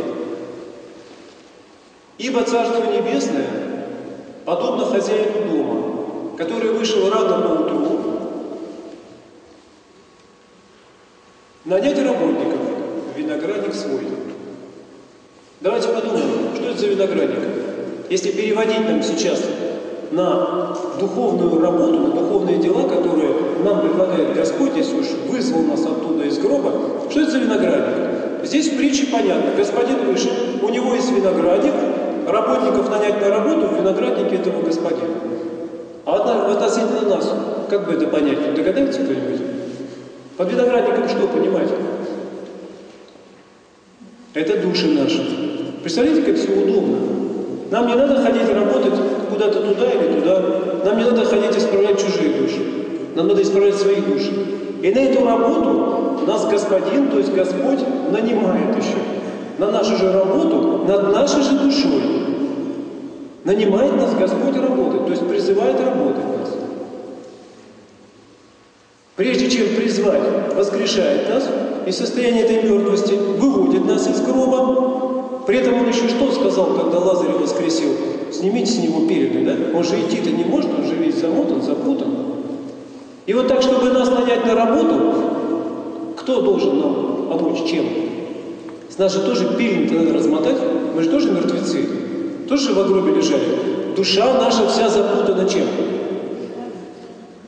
«Ибо Царство Небесное подобно хозяину дома, который вышел рано поутру нанять работников в виноградник свой». Давайте подумаем, что это за виноградник? Если переводить нам сейчас на духовную работу, на духовные дела, которые нам предлагает Господь, если уж вызвал нас оттуда из гроба, что это за виноградник? Здесь в притче понятно. Господин вышел, у него есть виноградник, работников нанять на работу в винограднике этого господина. А относительно нас, как бы это понять? Догадается кто-нибудь? Под виноградником что понимать? Это души наши. Представляете, как все удобно? Нам не надо ходить работать куда-то туда или туда. Нам не надо ходить исправлять чужие души. Нам надо исправлять свои души. И на эту работу нас Господин, то есть Господь, нанимает еще. На нашу же работу, над нашей же душой. Нанимает нас Господь работать, то есть призывает работать нас. Прежде чем призвать, воскрешает нас из состояния этой мертвости, выводит нас из гроба. При этом он еще что сказал, когда Лазаря воскресил? Снимите с него переды, да? Он же идти-то не может, он же весь замотан, запутан. И вот так, чтобы нас нанять на работу, кто должен нам помочь? Чем? С нас же тоже пильники надо размотать, мы же тоже мертвецы, тоже в гробе лежали. Душа наша вся запутана чем?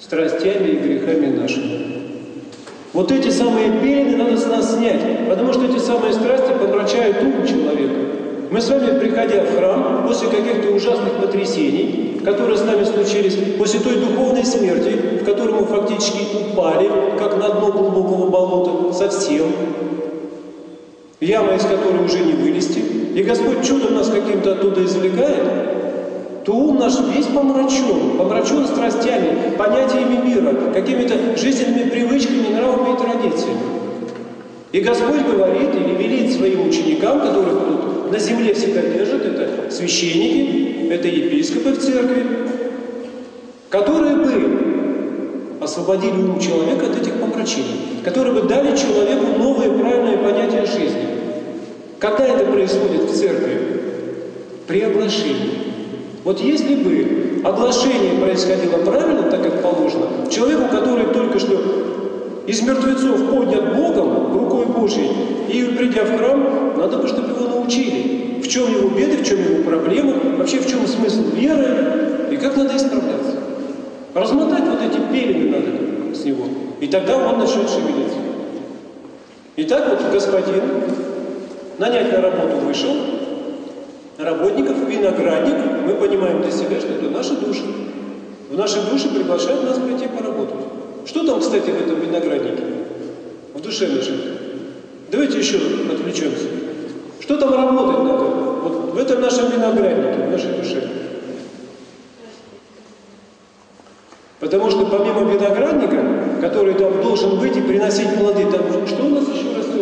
страстями и грехами нашими. Вот эти самые пелены надо с нас снять, потому что эти самые страсти помрачают ум человека. Мы с вами, приходя в храм, после каких-то ужасных потрясений, которые с нами случились, после той духовной смерти, в которой мы фактически упали, как на дно глубокого болота, совсем, яма, из которой уже не вылезти, и Господь чудом нас каким-то оттуда извлекает, то ум наш весь помрачен, помрачен страстями, понятиями мира, какими-то жизненными привычками, нравами и традициями. И Господь говорит или велит своим ученикам, которых тут на земле всегда держат, это священники, это епископы в церкви, которые бы освободили ум человека от этих помрачений, которые бы дали человеку новые правильные понятия жизни. Когда это происходит в церкви? При оглашении. Вот если бы оглашение происходило правильно, так как положено, человеку, который только что из мертвецов поднят Богом, рукой Божьей, и придя в храм, надо бы, чтобы его научили. В чем его беды, в чем его проблемы, вообще в чем смысл веры, и как надо исправляться. Размотать вот эти пелены надо с него, и тогда он начнет шевелиться. Итак, вот господин нанять на работу вышел, работников, виноградник, мы понимаем для себя, что это наши души. В наши души приглашают нас прийти поработать. Что там, кстати, в этом винограднике? В душе нашей. Давайте еще отвлечемся. Что там работать надо? Вот в этом нашем винограднике, в нашей душе. Потому что помимо виноградника, который там должен быть и приносить плоды, там что у нас еще растет?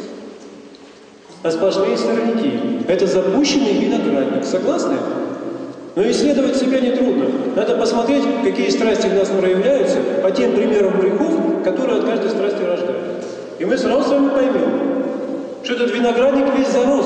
А сплошные сорняки. Это запущенный виноградник. Согласны? Но исследовать себя нетрудно. Надо посмотреть, какие страсти в нас проявляются по тем примерам грехов, которые от каждой страсти рождаются. И мы сразу с вами поймем, что этот виноградник весь зарос.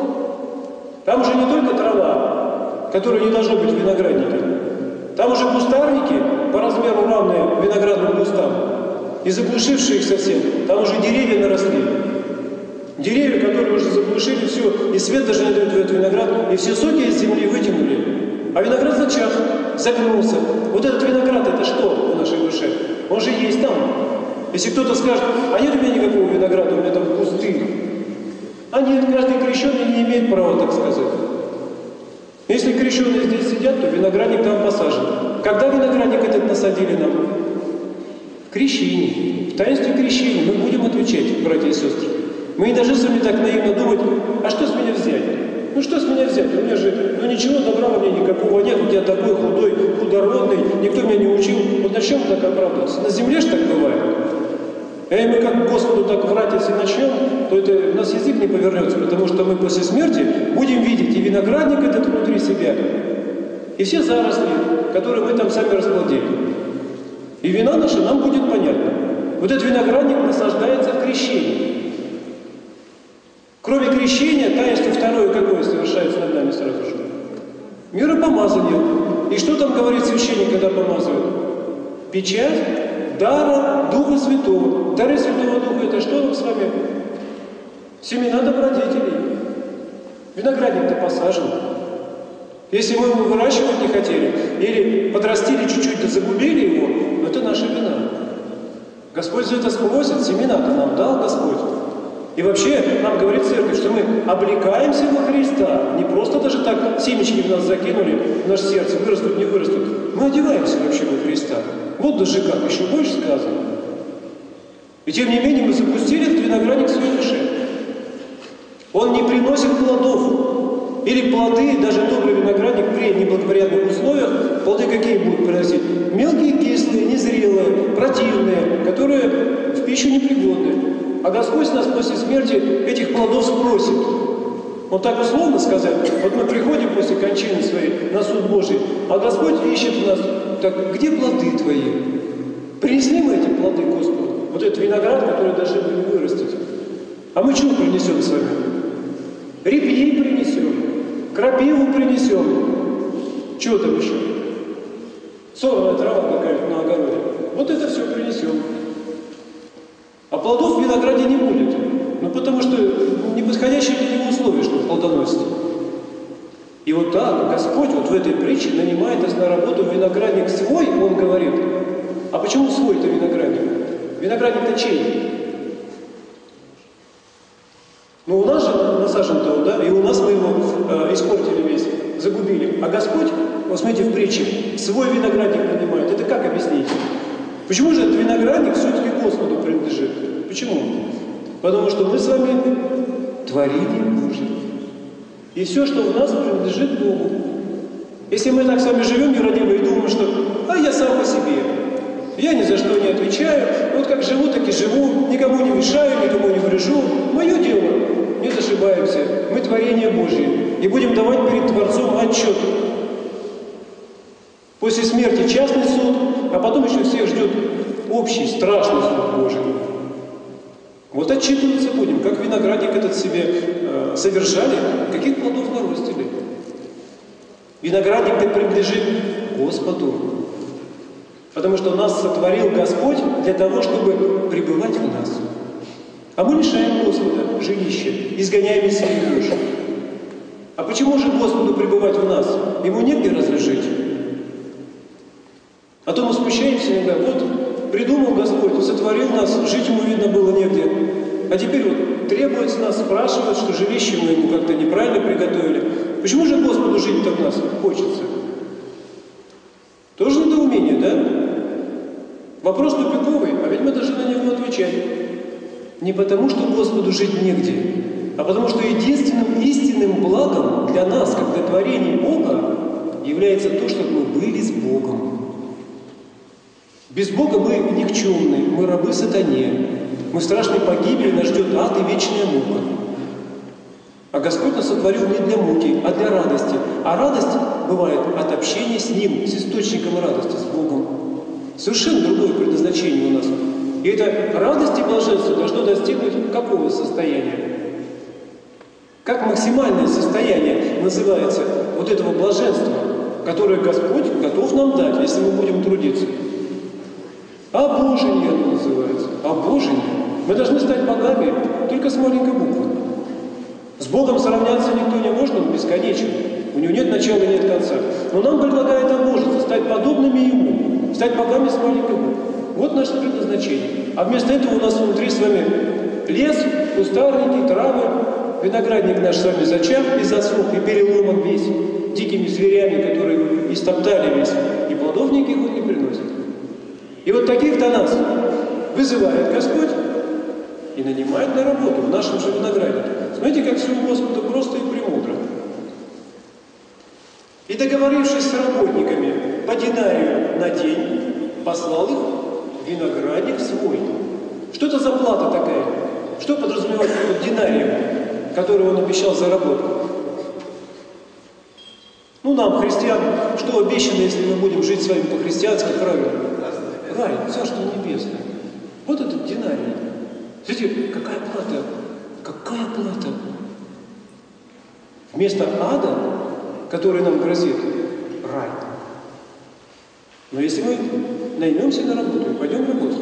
Там уже не только трава, которая не должна быть в винограднике. Там уже кустарники по размеру равные виноградным кустам. И заглушившие их совсем, там уже деревья наросли. Деревья, которые уже заглушили все, и свет даже не дают в этот виноград, и все соки из земли вытянули. А виноград зачах, загнулся. Вот этот виноград, это что в нашей душе? Он же есть там. Если кто-то скажет, а нет у меня никакого винограда, у меня там кусты. А нет, каждый крещеный не имеет права так сказать. Если крещеные здесь сидят, то виноградник там посажен. Когда виноградник этот насадили нам? В крещении. В таинстве крещения мы будем отвечать, братья и сестры. Мы не должны с вами так наивно думать, а что с меня взять? Ну что с меня взять? У меня же, ну ничего добра у меня никакого нет, вот я такой худой, худородный, никто меня не учил. Вот на чем так оправдываться? На земле же так бывает. И мы как Господу так врать, если начнем, то это, у нас язык не повернется, потому что мы после смерти будем видеть и виноградник этот внутри себя, и все заросли, которые мы там сами расплодили. И вина наша нам будет понятна. Вот этот виноградник насаждается в крещении. Кроме крещения, таинство второе какое совершается над нами сразу же? Миропомазание. И что там говорит священник, когда помазывает? Печать дара Духа Святого. Дары Святого Духа – это что с вами? Семена добродетелей. Виноградник-то посажен. Если мы его выращивать не хотели, или подрастили чуть-чуть, да загубили его, но это наша вина. Господь за это спросит, семена-то нам дал Господь. И вообще нам говорит церковь, что мы облекаемся во Христа. Не просто даже так семечки в нас закинули, в наше сердце, вырастут, не вырастут. Мы одеваемся вообще во Христа. Вот даже как, еще больше сказано. И тем не менее мы запустили этот виноградник в своей душе. Он не приносит плодов. Или плоды, даже добрый виноградник при неблагоприятных условиях, плоды какие будут приносить? Мелкие, кислые, незрелые, противные, которые в пищу непригодны. А Господь нас после смерти этих плодов спросит. Вот так условно сказать, вот мы приходим после кончины своей на суд Божий, а Господь ищет у нас, так где плоды твои? Принесли мы эти плоды Господу? Вот этот виноград, который должны были вырастить. А мы чего принесем с вами? Репьи принесем, крапиву принесем. Чего там еще? Сорная трава какая-то на огороде. Вот это все принесем. А плодов в винограде не будет. Ну, потому что неподходящие для него условия, чтобы плодоносить. И вот так Господь вот в этой притче нанимает нас на работу в виноградник свой, Он говорит, А почему свой-то виноградник? Виноградник-то чей? Ну у нас же насажен-то он, да? И у нас мы его э, испортили весь, загубили. А Господь, вот смотрите в притче, свой виноградник нанимает. Это как объяснить? Почему же этот виноградник все-таки Господу принадлежит? Почему? Потому что мы с вами творение Божье. И все, что в нас, принадлежит Богу. Если мы так с вами живем, нерадиво, и думаем, что «а я сам по себе, я ни за что не отвечаю, вот как живу, так и живу, никому не мешаю, никому не врежу, мое дело». Нет, ошибаемся. Мы творение Божье. И будем давать перед Творцом отчет. После смерти частный суд, а потом еще всех ждет общий, страшный суд Божий. Вот отчитываться будем, как виноградник этот себе э, совершали, каких плодов наростили. Виноградник-то принадлежит Господу. Потому что нас сотворил Господь для того, чтобы пребывать в нас. А мы лишаем Господа жилища, изгоняем из своих душ. А почему же Господу пребывать в нас? Ему негде разрешить. А то мы смущаемся иногда. Вот придумал Господь, сотворил нас, жить ему, видно, было негде. А теперь вот требуется нас, спрашивать, что жилище мы ему как-то неправильно приготовили. Почему же Господу жить-то в нас хочется? Тоже недоумение, да? Вопрос тупиковый, а ведь мы должны на него отвечать. Не потому, что Господу жить негде, а потому, что единственным истинным благом для нас, как для творений Бога, является то, чтобы мы были с Богом. Без Бога мы никчемны, мы рабы сатане, мы в страшной погибели, нас ждет ад и вечная мука. А Господь нас сотворил не для муки, а для радости. А радость бывает от общения с Ним, с источником радости, с Богом. Совершенно другое предназначение у нас. И это радость и блаженство должно достигнуть какого состояния? Как максимальное состояние называется вот этого блаженства, которое Господь готов нам дать, если мы будем трудиться? Обожение оно называется. Обожение. Мы должны стать богами только с маленькой буквы. С Богом сравняться никто не может, Он бесконечен. У Него нет начала, нет конца. Но нам предлагает обожиться, стать подобными Ему, стать богами с маленькой буквы. Вот наше предназначение. А вместо этого у нас внутри с вами лес, кустарники, травы, виноградник наш с вами зачах и засох, и переломан весь дикими зверями, которые истоптали весь, и плодов никаких он не приносит. И вот таких-то нас вызывает Господь и нанимает на работу в нашем же винограднике. Смотрите, как все у Господа просто и премудро. И договорившись с работниками по динарию на день, послал их виноградник свой. Что это за плата такая? Что подразумевает под динарием, который он обещал заработать? Ну, нам, христианам, что обещано, если мы будем жить с вами по-христиански правильно? Рай, Царство Небесное. Вот этот динарий. Смотрите, какая плата? Какая плата? Вместо ада, который нам грозит, рай. Но если мы наймемся на работу и пойдем работать.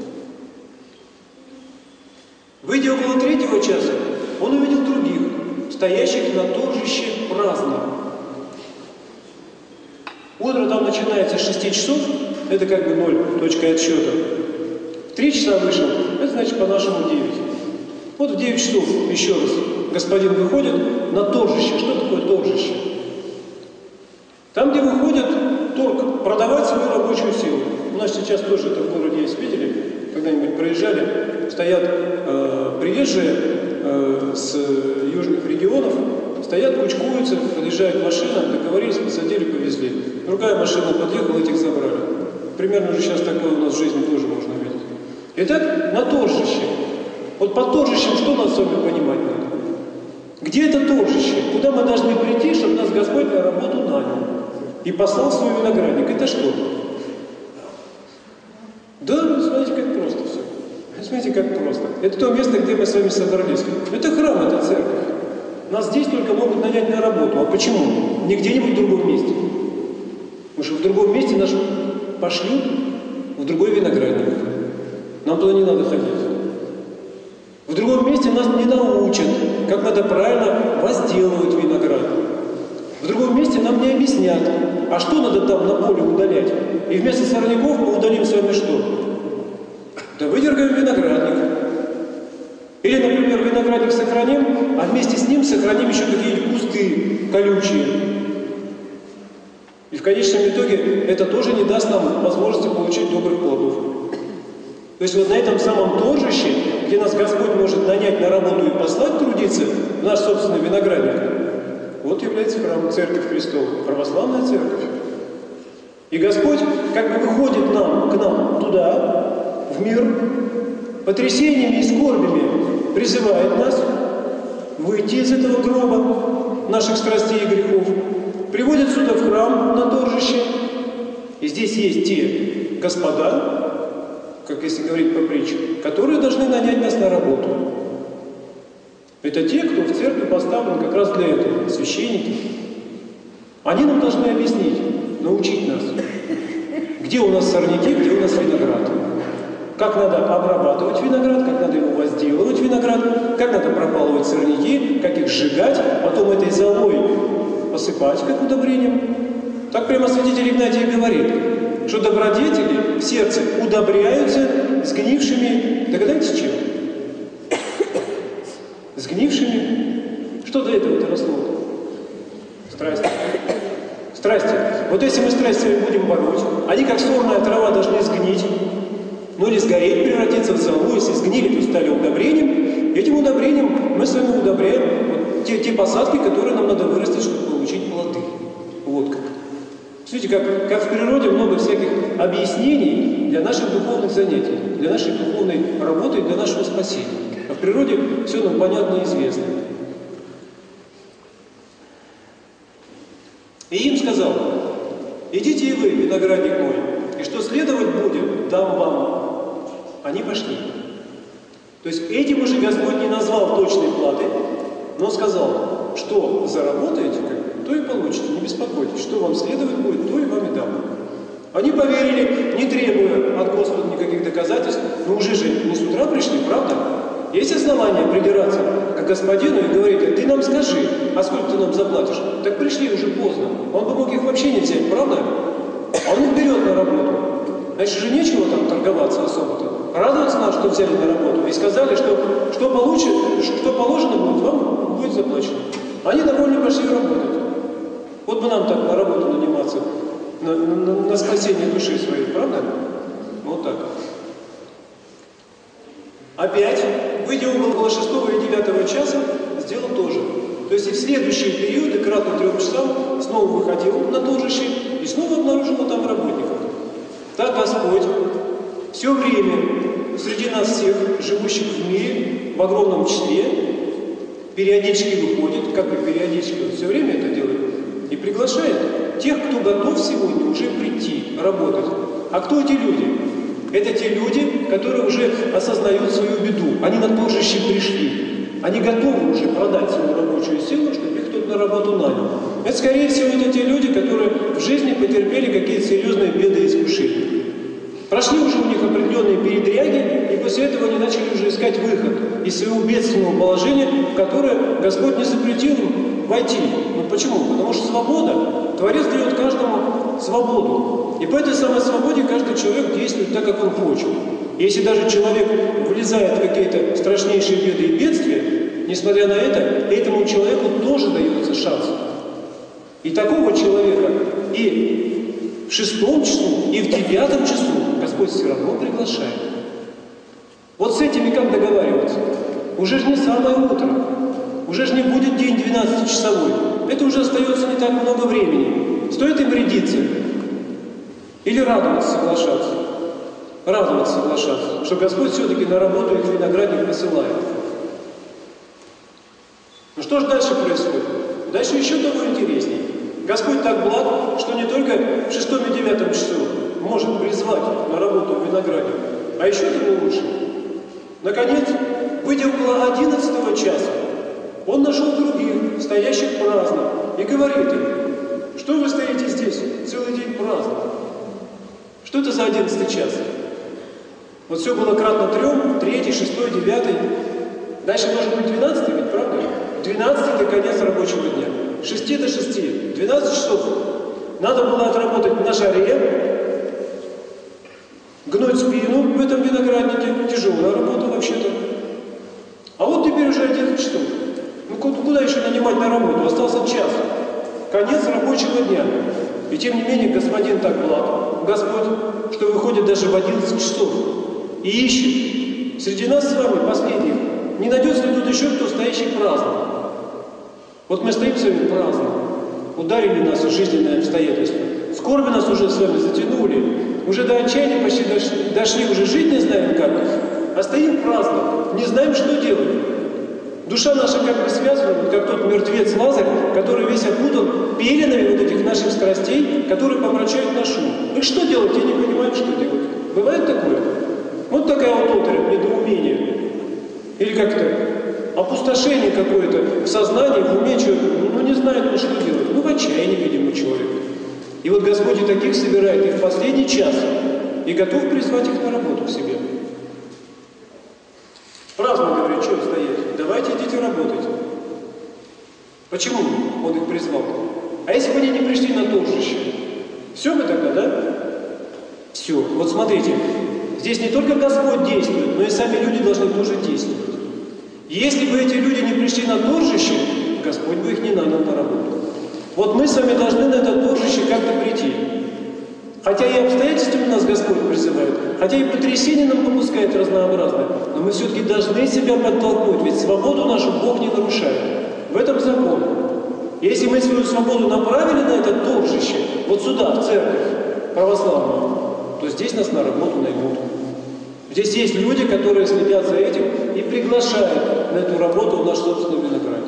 Выйдя около третьего часа, он увидел других, стоящих на торжище праздно. Утро там начинается с шести часов, это как бы ноль, точка отсчета. В три часа вышел, это значит по-нашему девять. Вот в девять часов, еще раз, господин выходит на торжище. Что такое торжище? Там, где выходят торг, продавать свою рабочую силу. У нас сейчас тоже это в городе есть, видели? Когда-нибудь проезжали, стоят э, приезжие э, с южных регионов, стоят, кучкуются, подъезжают машина, договорились, посадили, повезли. Другая машина подъехала, этих забрали. Примерно уже сейчас такое у нас в жизни тоже можно видеть. Итак, на торжище. Вот по торжищам что нас с вами понимать надо? Где это торжище? Куда мы должны прийти, чтобы нас Господь на работу нанял? И послал свой виноградник. Это что? Да, смотрите, как просто все. Смотрите, как просто. Это то место, где мы с вами собрались. Это храм, это церковь. Нас здесь только могут нанять на работу. А почему? Не где-нибудь в другом месте. Потому что в другом месте нас пошлют в другой виноградник. Нам туда не надо ходить. В другом месте нас не научат, как надо правильно возделывать виноград. В другом месте нам не объяснят, объяснят, а что надо там на поле удалять? И вместо сорняков мы удалим с вами что? Да выдергаем виноградник. Или, например, виноградник сохраним, а вместе с ним сохраним еще какие-нибудь кусты колючие. И в конечном итоге это тоже не даст нам возможности получить добрых плодов. То есть вот на этом самом торжище, где нас Господь может нанять на работу и послать трудиться, в наш собственный виноградник, вот является храм, Церковь Христова, православная церковь. И Господь как бы выходит нам, к нам туда, в мир, потрясениями и скорбями призывает нас выйти из этого гроба наших страстей и грехов, приводит сюда в храм на торжище. И здесь есть те господа, как если говорить по притче, которые должны нанять нас на работу. Это те, кто в церкви поставлен как раз для этого, священники. Они нам должны объяснить, научить нас, где у нас сорняки, где у нас виноград. Как надо обрабатывать виноград, как надо его возделывать виноград, как надо пропалывать сорняки, как их сжигать, потом этой золой посыпать как удобрением. Так прямо святитель Игнатий говорит, что добродетели в сердце удобряются сгнившими, догадайтесь чем? Сгнившими. Что до этого-то росло? Страсти. Страсти. Вот если мы страстями будем бороть, они как сорная трава должны сгнить, ну или сгореть, превратиться в золу, если сгнили, то стали удобрением. Этим удобрением мы с вами удобряем вот те, те посадки, которые нам надо вырастить, чтобы получить плоды. Вот как. Смотрите, как, как в природе много всяких объяснений для наших духовных занятий, для нашей духовной работы и для нашего спасения. А в природе все нам понятно и известно. И им сказал, идите и вы, виноградник мой, и что следовать будет, дам вам. Они пошли. То есть этим уже Господь не назвал точной платы, но сказал, что заработаете, то и получите, не беспокойтесь, что вам следовать будет, то и вам и дам. Они поверили, не требуя от Господа никаких доказательств, но уже же не с утра пришли, правда? Есть основания придираться к господину и говорить, а ты нам скажи, а сколько ты нам заплатишь? Так пришли уже поздно. Он бы мог их вообще не взять, правда? А он их берет на работу. Значит же нечего там торговаться особо-то. Радоваться надо, что взяли на работу. И сказали, что что, получит, что положено будет, вам будет заплачено. Они довольно пошли работать. Вот бы нам так на работу наниматься, на, на, на спасение души своей, правда? Вот так. Опять, выйдя около шестого и девятого часа, сделал то же. То есть и в следующие периоды, кратно трем часам, снова выходил на торжище и снова обнаружил там работников. Так Господь все время среди нас всех, живущих в мире, в огромном числе, периодически выходит, как бы периодически, он все время это делает, и приглашает тех, кто готов сегодня уже прийти, работать. А кто эти люди? Это те люди, которые уже осознают свою беду. Они на торжище пришли. Они готовы уже продать свою рабочую силу, чтобы их кто-то на работу нанял. Это, скорее всего, это те люди, которые в жизни потерпели какие-то серьезные беды и искушения. Прошли уже у них определенные передряги, и после этого они начали уже искать выход из своего бедственного положения, в которое Господь не запретил им войти. Ну почему? Потому что свобода. Творец дает каждому свободу. И по этой самой свободе каждый человек действует так, как он хочет. И если даже человек влезает в какие-то страшнейшие беды и бедствия, несмотря на это, этому человеку тоже дается шанс. И такого человека и в шестом часу, и в девятом часу Господь все равно приглашает. Вот с этими как договариваться? Уже же не самое утро. Уже же не будет день двенадцатичасовой. Это уже остается не так много времени. Стоит им рядиться? Или радоваться, соглашаться? Радоваться, соглашаться, что Господь все-таки на работу их виноградник посылает. Ну что же дальше происходит? Дальше еще того интереснее. Господь так благ, что не только в шестом и девятом часу может призвать на работу виноградник, а еще того лучше. Наконец, выйдя около одиннадцатого часа, он нашел других, стоящих праздно, и говорит им, что вы стоите здесь целый день праздно? Что это за одиннадцатый час? Вот все было кратно трем, третий, шестой, девятый. Дальше может быть двенадцатый, ведь правда? Двенадцатый — это конец рабочего дня. С шести до шести. двенадцать часов надо было отработать на жаре, гнуть спину в этом винограднике, тяжелая работа вообще-то. А вот теперь уже одиннадцать часов. Ну куда еще нанимать на работу? Остался час. Конец рабочего дня. И тем не менее господин так благ, Господь, что выходит даже в одиннадцать часов и ищет. Среди нас с вами последних не найдется ли тут еще кто стоящий праздно? Вот мы стоим с вами праздно. Ударили нас жизненные обстоятельства. Скорби нас уже с вами затянули. Уже до отчаяния почти дошли, дошли, уже жить не знаем как. А стоим праздно, не знаем, что делать. Душа наша как бы связана, вот как тот мертвец Лазарь, который весь опутан пеленами вот этих наших страстей, которые помрачают наш ум. Ну что делать? Я не понимаю, что делать. Бывает такое? Вот такая вот оторопь, недоумение. Или как-то опустошение какое-то в сознании, в уме, ну не знает он, что делать. Ну в отчаянии, видимо, человек. И вот Господь и таких собирает их в последний час и готов призвать их на работу к себе. Праздно говорит, что стоять? Давайте идите работать. Почему он их призвал? А если бы они не пришли на торжище? Все бы тогда, да? Все. Вот смотрите, здесь не только Господь действует, но и сами люди должны тоже действовать. Если бы эти люди не пришли на торжище, Господь бы их не нанял на работу. Вот мы с вами должны на это торжище как-то прийти. Хотя и обстоятельства у нас Господь призывает, хотя и потрясения нам попускает разнообразные, но мы все-таки должны себя подтолкнуть, ведь свободу нашу Бог не нарушает. В этом закон. Если мы свою свободу направили на это торжище, вот сюда, в церковь православную, то здесь нас на работу наймут. Здесь есть люди, которые следят за этим и приглашают на эту работу в наш собственный виноградник.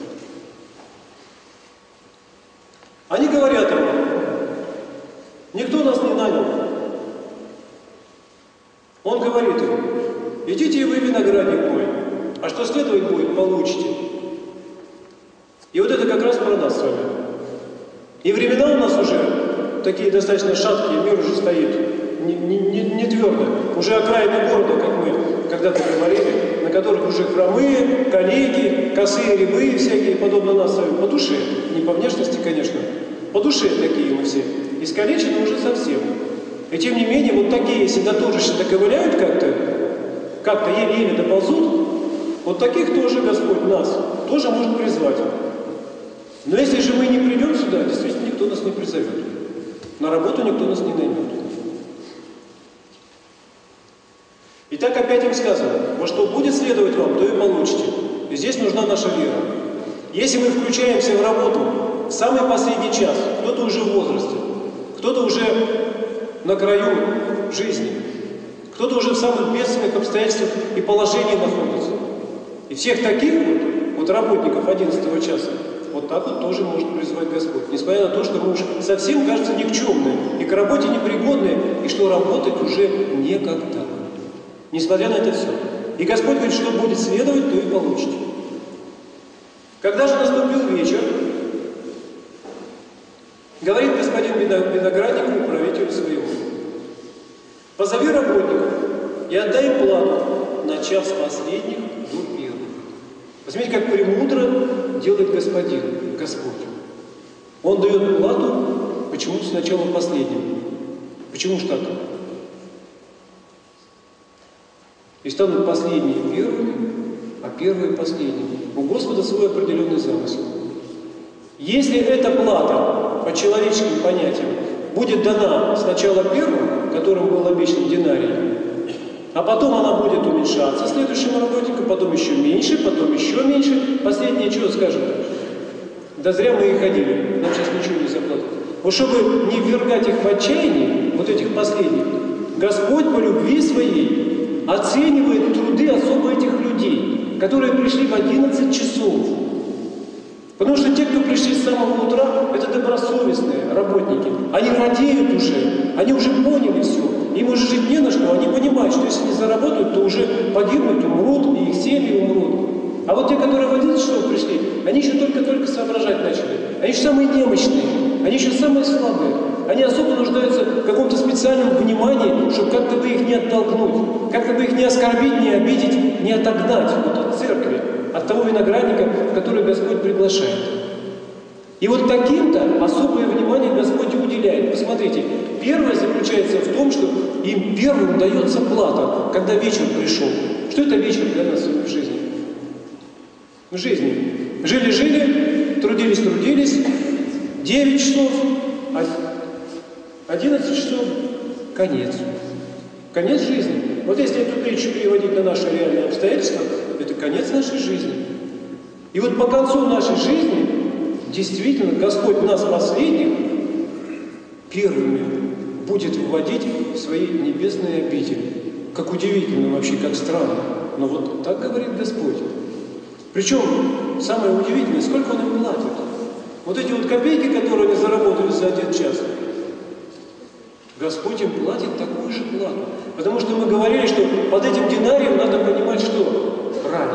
Они говорят ему: никто нас не нанял. Он говорит им: идите и вы виноградник мой, а что следовать будет, получите. И вот это как раз про нас с вами. И времена у нас уже такие достаточно шаткие, мир уже стоит не, не, не, не твердо. Уже окраины города, как мы когда-то говорили, на которых уже хромые, коллеги, косые рябы всякие, подобно нас с вами, по душе. Не по внешности, конечно. По душе такие мы все. Искалечены уже совсем. И тем не менее, вот такие, если до торжища доковыляют как-то, как-то еле-еле доползут, вот таких тоже Господь нас тоже может призвать. Но если же мы не придем сюда, действительно никто нас не призовет. На работу никто нас не наймет. Итак, опять им сказано: во что будет следовать вам, то и получите. И здесь нужна наша вера. Если мы включаемся в работу в самый последний час, кто-то уже в возрасте, кто-то уже на краю жизни, кто-то уже в самых бедственных обстоятельствах и положении находится. И всех таких вот, вот работников одиннадцатого часа, вот так вот тоже может призвать Господь. Несмотря на то, что мы уж совсем, кажется, никчемные, и к работе непригодные, и что работать уже некогда. Несмотря на это все. И Господь говорит, что будет следовать, то и получите. Когда же наступил вечер, говорит господин винограднику, управителю своего: позови работников и отдай им плату на час последних до первых. Посмотрите, как премудро делает господин, Господь. Он дает плату почему-то сначала последним. Почему ж так? И станут последние первыми, а первые последними. У Господа свой определенный замысел. Если эта плата, по человеческим понятиям, будет дана сначала первым, которым был обещан динарий, а потом она будет уменьшаться следующему работнику, потом еще меньше, потом еще меньше, последние что скажут? Да зря мы и ходили, нам сейчас ничего не заплатят. Вот чтобы не ввергать их в отчаяние, вот этих последних, Господь по любви своей оценивает труды особо этих людей, которые пришли в одиннадцать часов. Потому что те, кто пришли с самого утра, это добросовестные работники. Они радеют уже, они уже поняли все. Им уже жить не на что, они понимают, что если не заработают, то уже погибнут, умрут, и их семьи умрут. А вот те, которые в одиннадцать часов пришли, они еще только-только соображать начали. Они еще самые немощные, они еще самые слабые. Они особо нуждаются в каком-то специальном внимании, чтобы как-то бы их не оттолкнуть, как-то бы их не оскорбить, не обидеть, не отогнать вот от церкви, от того виноградника, в который Господь приглашает. И вот таким-то особое внимание Господь уделяет. Посмотрите, первое заключается в том, что им первым дается плата, когда вечер пришел. Что это вечер для нас в жизни? В жизни. Жили-жили, трудились-трудились, девять часов, одиннадцать часов, конец. Конец жизни. Вот если эту притчу переводить на наши реальные обстоятельства, это конец нашей жизни. И вот по концу нашей жизни действительно Господь нас, последних, первыми будет вводить в свои небесные обители. Как удивительно вообще, как странно. Но вот так говорит Господь. Причем, самое удивительное, сколько Он им платит. Вот эти вот копейки, которые они заработали за один час, Господь им платит такую же плату. Потому что мы говорили, что под этим динарием надо понимать, что рай.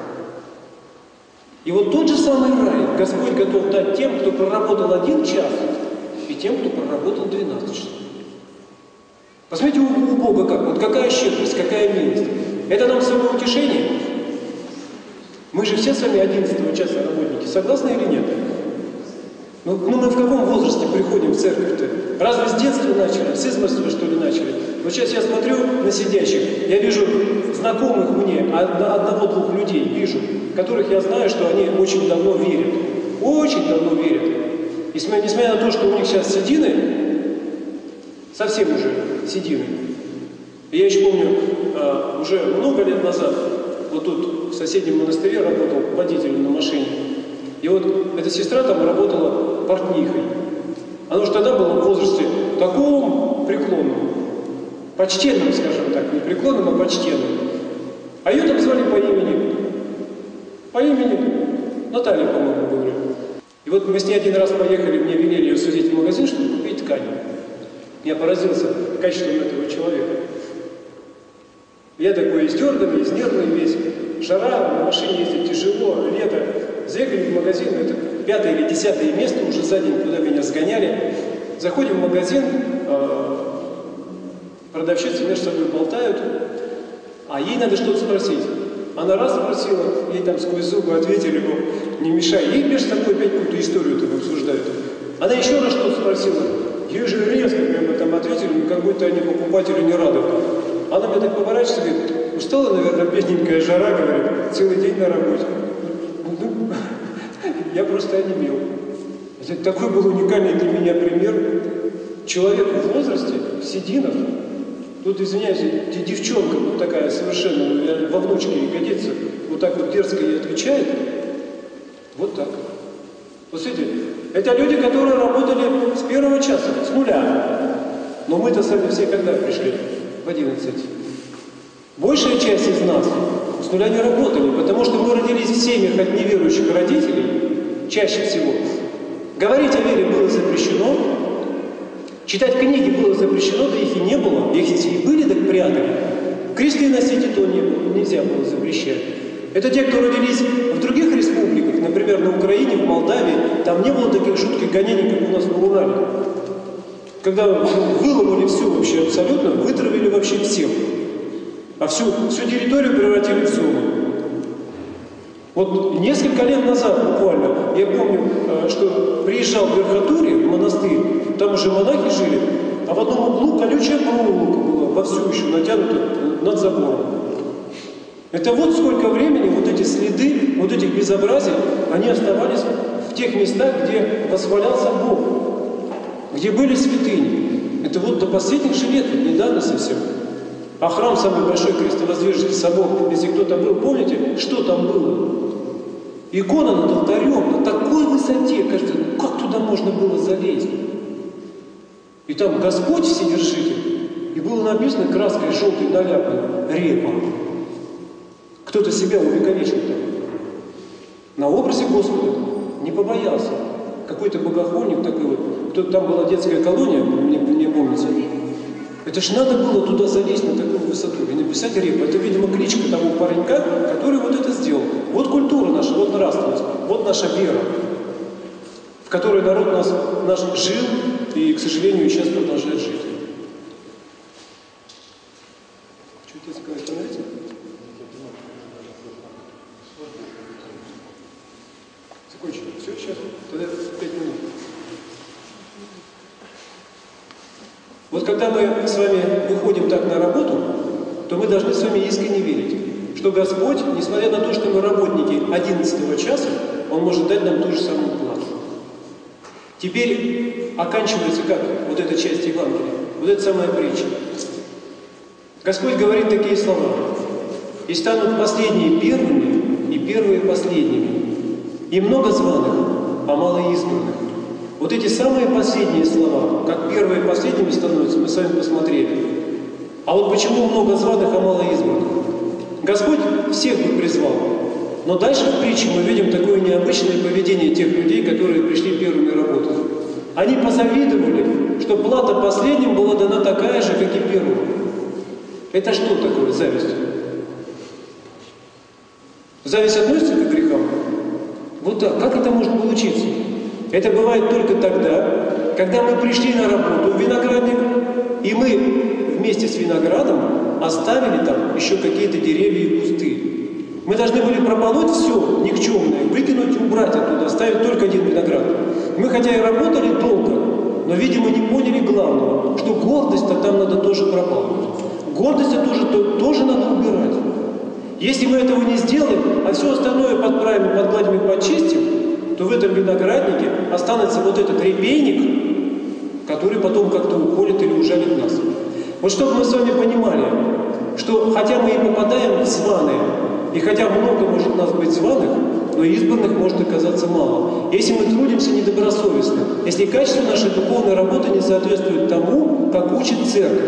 И вот тот же самый рай Господь готов дать тем, кто проработал один час, и тем, кто проработал двенадцать часов. Посмотрите у, у Бога как, вот какая щедрость, какая милость. Это нам самоутешение. Мы же все с вами одиннадцатого часа работники, согласны или нет? Ну, ну мы в каком возрасте приходим в церковь-то? Разве с детства начали, с измольства что ли начали? Вот сейчас я смотрю на сидящих, я вижу знакомых мне, одного-двух людей вижу, которых я знаю, что они очень давно верят. Очень давно верят. И несмотря на то, что у них сейчас седины, совсем уже седины. И я еще помню, уже много лет назад, вот тут в соседнем монастыре работал водителем на машине. И вот эта сестра там работала портнихой. Она уж тогда была в возрасте таком преклонном, почтенном, скажем так, не преклонном, а почтенном. А ее там звали по имени. По имени Наталья, по-моему, говорю. И вот мы с ней один раз поехали, мне велели ее свозить в магазин, чтобы купить ткань. Я поразился качеством этого человека. Я такой издерганный, изнервный весь. Жара, на машине ездить тяжело, лето. Заехали в магазин, это пятое или десятое место уже за день, куда меня сгоняли. Заходим в магазин, продавщицы между собой болтают, а ей надо что-то спросить. Она раз спросила, ей там сквозь зубы ответили, ну, не мешай. Ей между собой опять какую-то историю там обсуждают. Она еще раз что-то спросила. Ей же резко прямо там ответили, ну, как будто они покупатели не рады. Она мне так поворачивается, говорит, устала, наверное, бедненькая жара, говорит, целый день на работе. Ну, я просто онемел. Это такой был уникальный для меня пример. Человек в возрасте, в сединах, тут, извиняюсь, девчонка вот такая совершенно, во внучке ей годится, вот так вот дерзко ей отвечает. Вот так. Вот смотрите, это люди, которые работали с первого часа, с нуля. Но мы-то сами все когда пришли? В одиннадцать. Большая часть из нас с нуля не работали, потому что мы родились в семьях от неверующих родителей, чаще всего. Говорить о вере было запрещено, читать книги было запрещено, да их и не было. Их и были, так прятали. Кресты носить и то не было, нельзя было запрещать. Это те, кто родились в других республиках, например, на Украине, в Молдавии, там не было таких жутких гонений, как у нас на Урале. Когда выломали все вообще абсолютно, вытравили вообще всех. А всю, всю территорию превратили в зону. Вот несколько лет назад буквально, я помню, что приезжал в Верхотурье, в монастырь, там уже монахи жили, а в одном углу колючая проволока была, вовсю еще натянута над забором. Это вот сколько времени вот эти следы, вот этих безобразий, они оставались в тех местах, где восхвалялся Бог, где были святыни. Это вот до последних же лет, недавно совсем. А храм, самый большой крестовоздвиженский собор, если кто там был, помните, что там было? Икона над алтарем на такой высоте, кажется, ну как туда можно было залезть? И там Господь Вседержитель, и было написано краской желтой наляпанной репа. Кто-то себя увековечил там. На образе Господа не побоялся. Какой-то богохульник такой вот, кто-то там была детская колония, мне не помните. Это ж надо было туда залезть на такую высоту и написать репу. Это, видимо, кличка того паренька, который вот это сделал. Вот культура наша, вот нравственность, вот наша вера, в которой народ нас, наш жил и, к сожалению, сейчас продолжает жить. Что тебе сказать, нравится? Закончили. Все, сейчас. Тогда пять минут. Вот когда мы с вами выходим так на работу, то мы должны с вами искренне верить, что Господь, несмотря на то, что мы работники одиннадцатого часа, Он может дать нам ту же самую плату. Теперь оканчивается как вот эта часть Евангелия, вот эта самая притча. Господь говорит такие слова: «И станут последние первыми, и первые последними. И много званых, а мало избранных». Вот эти самые последние слова, как первые последними становятся, мы с вами посмотрели. А вот почему много званых, а мало избранных? Господь всех бы призвал. Но дальше в притче мы видим такое необычное поведение тех людей, которые пришли первыми работать. Они позавидовали, что плата последним была дана такая же, как и первым. Это что такое зависть? Зависть относится к грехам? Вот так. Как это может получиться? Это бывает только тогда, когда мы пришли на работу в виноградник, и мы вместе с виноградом оставили там еще какие-то деревья и кусты. Мы должны были прополоть все никчемное, выкинуть, убрать оттуда, оставить только один виноград. Мы хотя и работали долго, но, видимо, не поняли главного, что гордость-то там надо тоже пропалывать. Гордость тоже, то, тоже надо убирать. Если мы этого не сделаем, а все остальное подправим, подгладим и почистим, то в этом винограднике останется вот этот репейник, который потом как-то уходит или ужалит нас. Вот чтобы мы с вами понимали, что хотя мы и попадаем в званые, и хотя много может нас быть званых, но избранных может оказаться мало. Если мы трудимся недобросовестно, если качество нашей духовной работы не соответствует тому, как учит Церковь.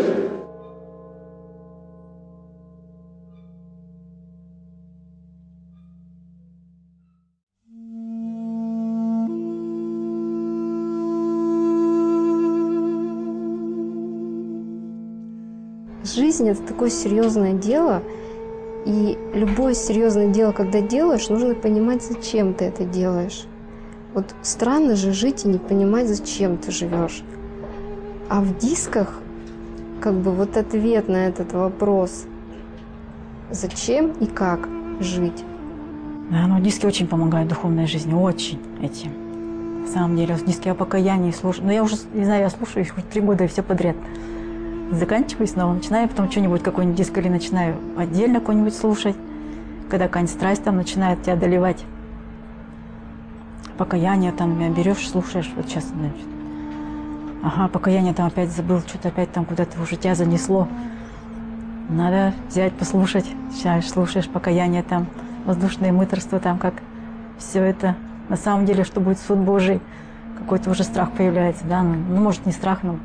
Жизнь – это такое серьезное дело, и любое серьезное дело, когда делаешь, нужно понимать, зачем ты это делаешь. Вот странно же жить и не понимать, зачем ты живешь. А в дисках как бы вот ответ на этот вопрос, зачем и как жить. Да, ну диски очень помогают духовной жизни, очень этим. На самом деле, диски о покаянии слушаю. Но я уже, не знаю, я слушаю их три года и все подряд. Заканчиваю снова, начинаю потом что-нибудь, какой-нибудь диск, или начинаю отдельно какой-нибудь слушать, когда какая-нибудь страсть там начинает тебя одолевать. Покаяние там берешь, слушаешь, вот сейчас, значит. Ага, покаяние там опять забыл, что-то опять там куда-то уже тебя занесло. Надо взять, послушать, сейчас слушаешь покаяние там, воздушное мытарство там, как все это. На самом деле, что будет суд Божий, какой-то уже страх появляется, да, ну, ну может не страх, но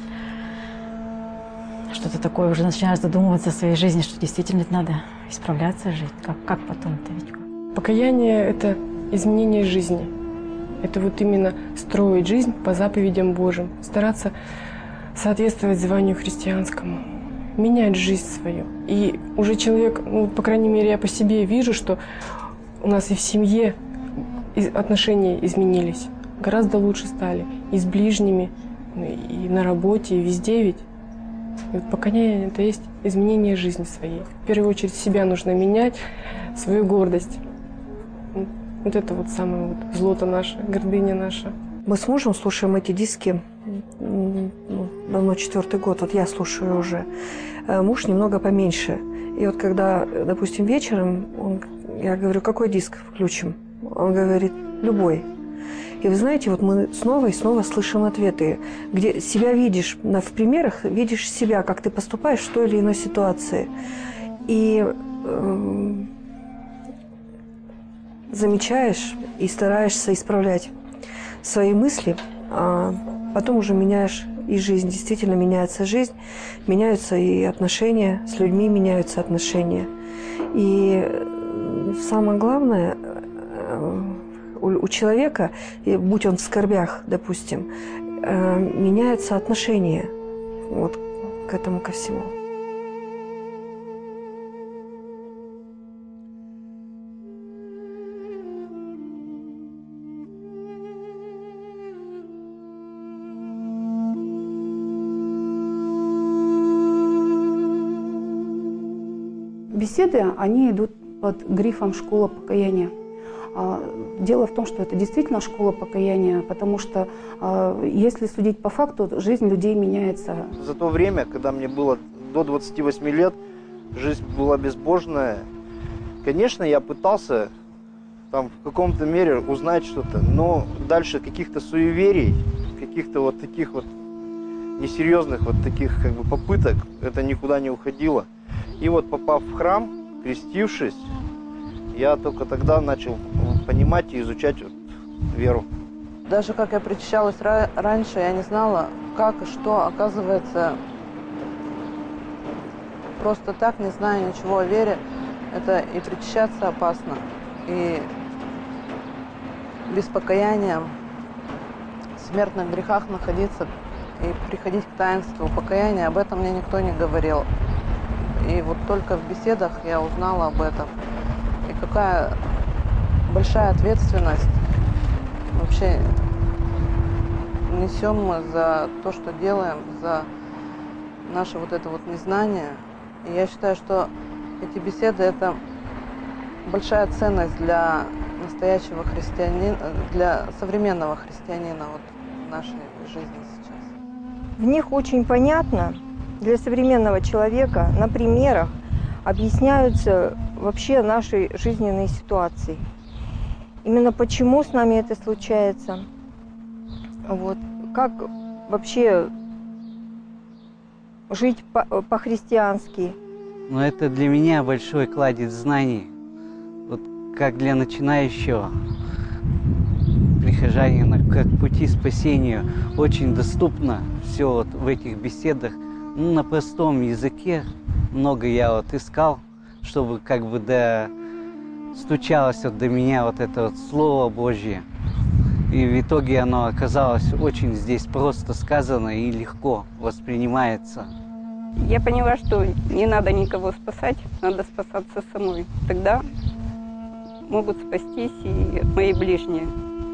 что-то такое, уже начинаешь задумываться о своей жизни, что действительно надо исправляться, жить. Как, как потом-то ведь? Покаяние – это изменение жизни. Это вот именно строить жизнь по заповедям Божьим, стараться соответствовать званию христианскому, менять жизнь свою. И уже человек, ну, по крайней мере, я по себе вижу, что у нас и в семье отношения изменились, гораздо лучше стали, и с ближними, и на работе, и везде ведь. И вот покаяние – это есть изменение жизни своей. В первую очередь себя нужно менять, свою гордость. Вот это вот самое вот злото наше, гордыня наша. Мы с мужем слушаем эти диски ну, давно четвертый год, вот я слушаю уже. Муж немного поменьше. И вот когда, допустим, вечером, он, я говорю, какой диск включим? Он говорит, любой. И вы знаете, вот мы снова и снова слышим ответы, где себя видишь, в примерах видишь себя, как ты поступаешь в той или иной ситуации. И э, замечаешь и стараешься исправлять свои мысли, а потом уже меняешь и жизнь. Действительно меняется жизнь, меняются и отношения, с людьми меняются отношения. И самое главное, у человека, будь он в скорбях, допустим, меняется отношение вот к этому, ко всему. Беседы, они идут под грифом «Школа покаяния». Дело в том, что это действительно школа покаяния, потому что, если судить по факту, жизнь людей меняется. За то время, когда мне было до двадцати восьми лет, жизнь была безбожная. Конечно, я пытался там в каком-то мере узнать что-то, но дальше каких-то суеверий, каких-то вот таких вот несерьезных вот таких как бы попыток, это никуда не уходило. И вот попав в храм, крестившись, я только тогда начал понимать и изучать вот веру. Даже как я причащалась раньше, я не знала, как и что, оказывается, просто так, не зная ничего о вере, это и причащаться опасно, и без покаяния в смертных грехах находиться и приходить к таинству покаяния, об этом мне никто не говорил. И вот только в беседах я узнала об этом. И какая большая ответственность вообще несем мы за то, что делаем, за наше вот это вот незнание. И я считаю, что эти беседы – это большая ценность для настоящего христианина, для современного христианина вот в нашей жизни сейчас. В них очень понятно для современного человека, на примерах объясняются вообще нашей жизненной ситуации. Именно почему с нами это случается, вот, как вообще жить по-христиански. Но это для меня большой кладезь знаний, вот как для начинающего прихожанина, как пути спасению очень доступно все вот в этих беседах. Ну, на простом языке много я вот искал, чтобы как бы до стучалось вот до меня вот это вот Слово Божье. И в итоге оно оказалось очень здесь просто сказано и легко воспринимается. Я поняла, что не надо никого спасать, надо спасаться самой. Тогда могут спастись и мои ближние.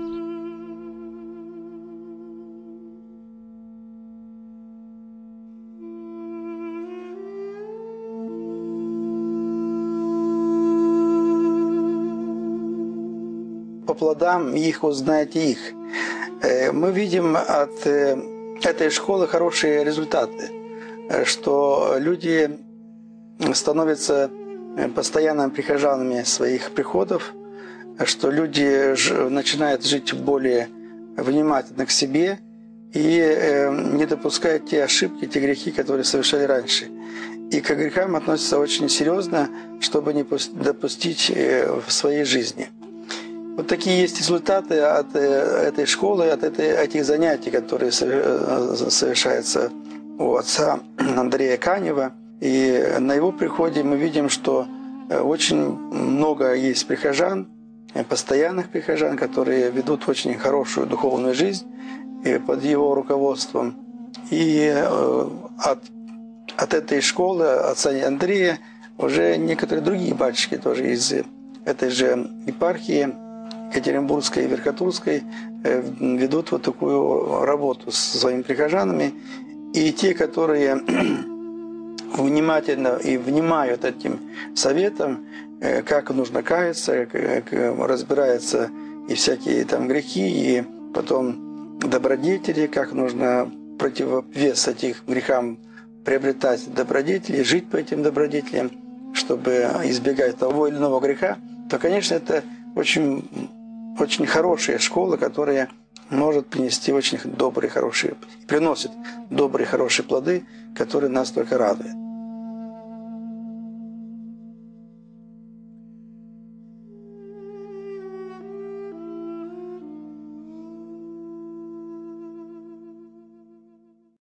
По плодам их узнаете их. Мы видим от этой школы хорошие результаты, что люди становятся постоянными прихожанами своих приходов, что люди начинают жить более внимательно к себе и не допускают те ошибки, те грехи, которые совершали раньше. И к грехам относятся очень серьезно, чтобы не допустить в своей жизни. Вот такие есть результаты от этой школы, от этой, этих занятий, которые совершаются у отца Андрея Канева. И на его приходе мы видим, что очень много есть прихожан, постоянных прихожан, которые ведут очень хорошую духовную жизнь под его руководством. И от, от этой школы отца Андрея уже некоторые другие батюшки тоже из этой же епархии Екатеринбургской и Верхотурской ведут вот такую работу с своими прихожанами. И те, которые внимательно и внимают этим советам, как нужно каяться, как разбираются и всякие там грехи, и потом добродетели, как нужно противовес этим грехам приобретать добродетели, жить по этим добродетелям, чтобы избегать того или иного греха, то, конечно, это очень, очень хорошая школа, которая может принести очень добрые, хорошие, приносит добрые, хорошие плоды, которые нас только радуют.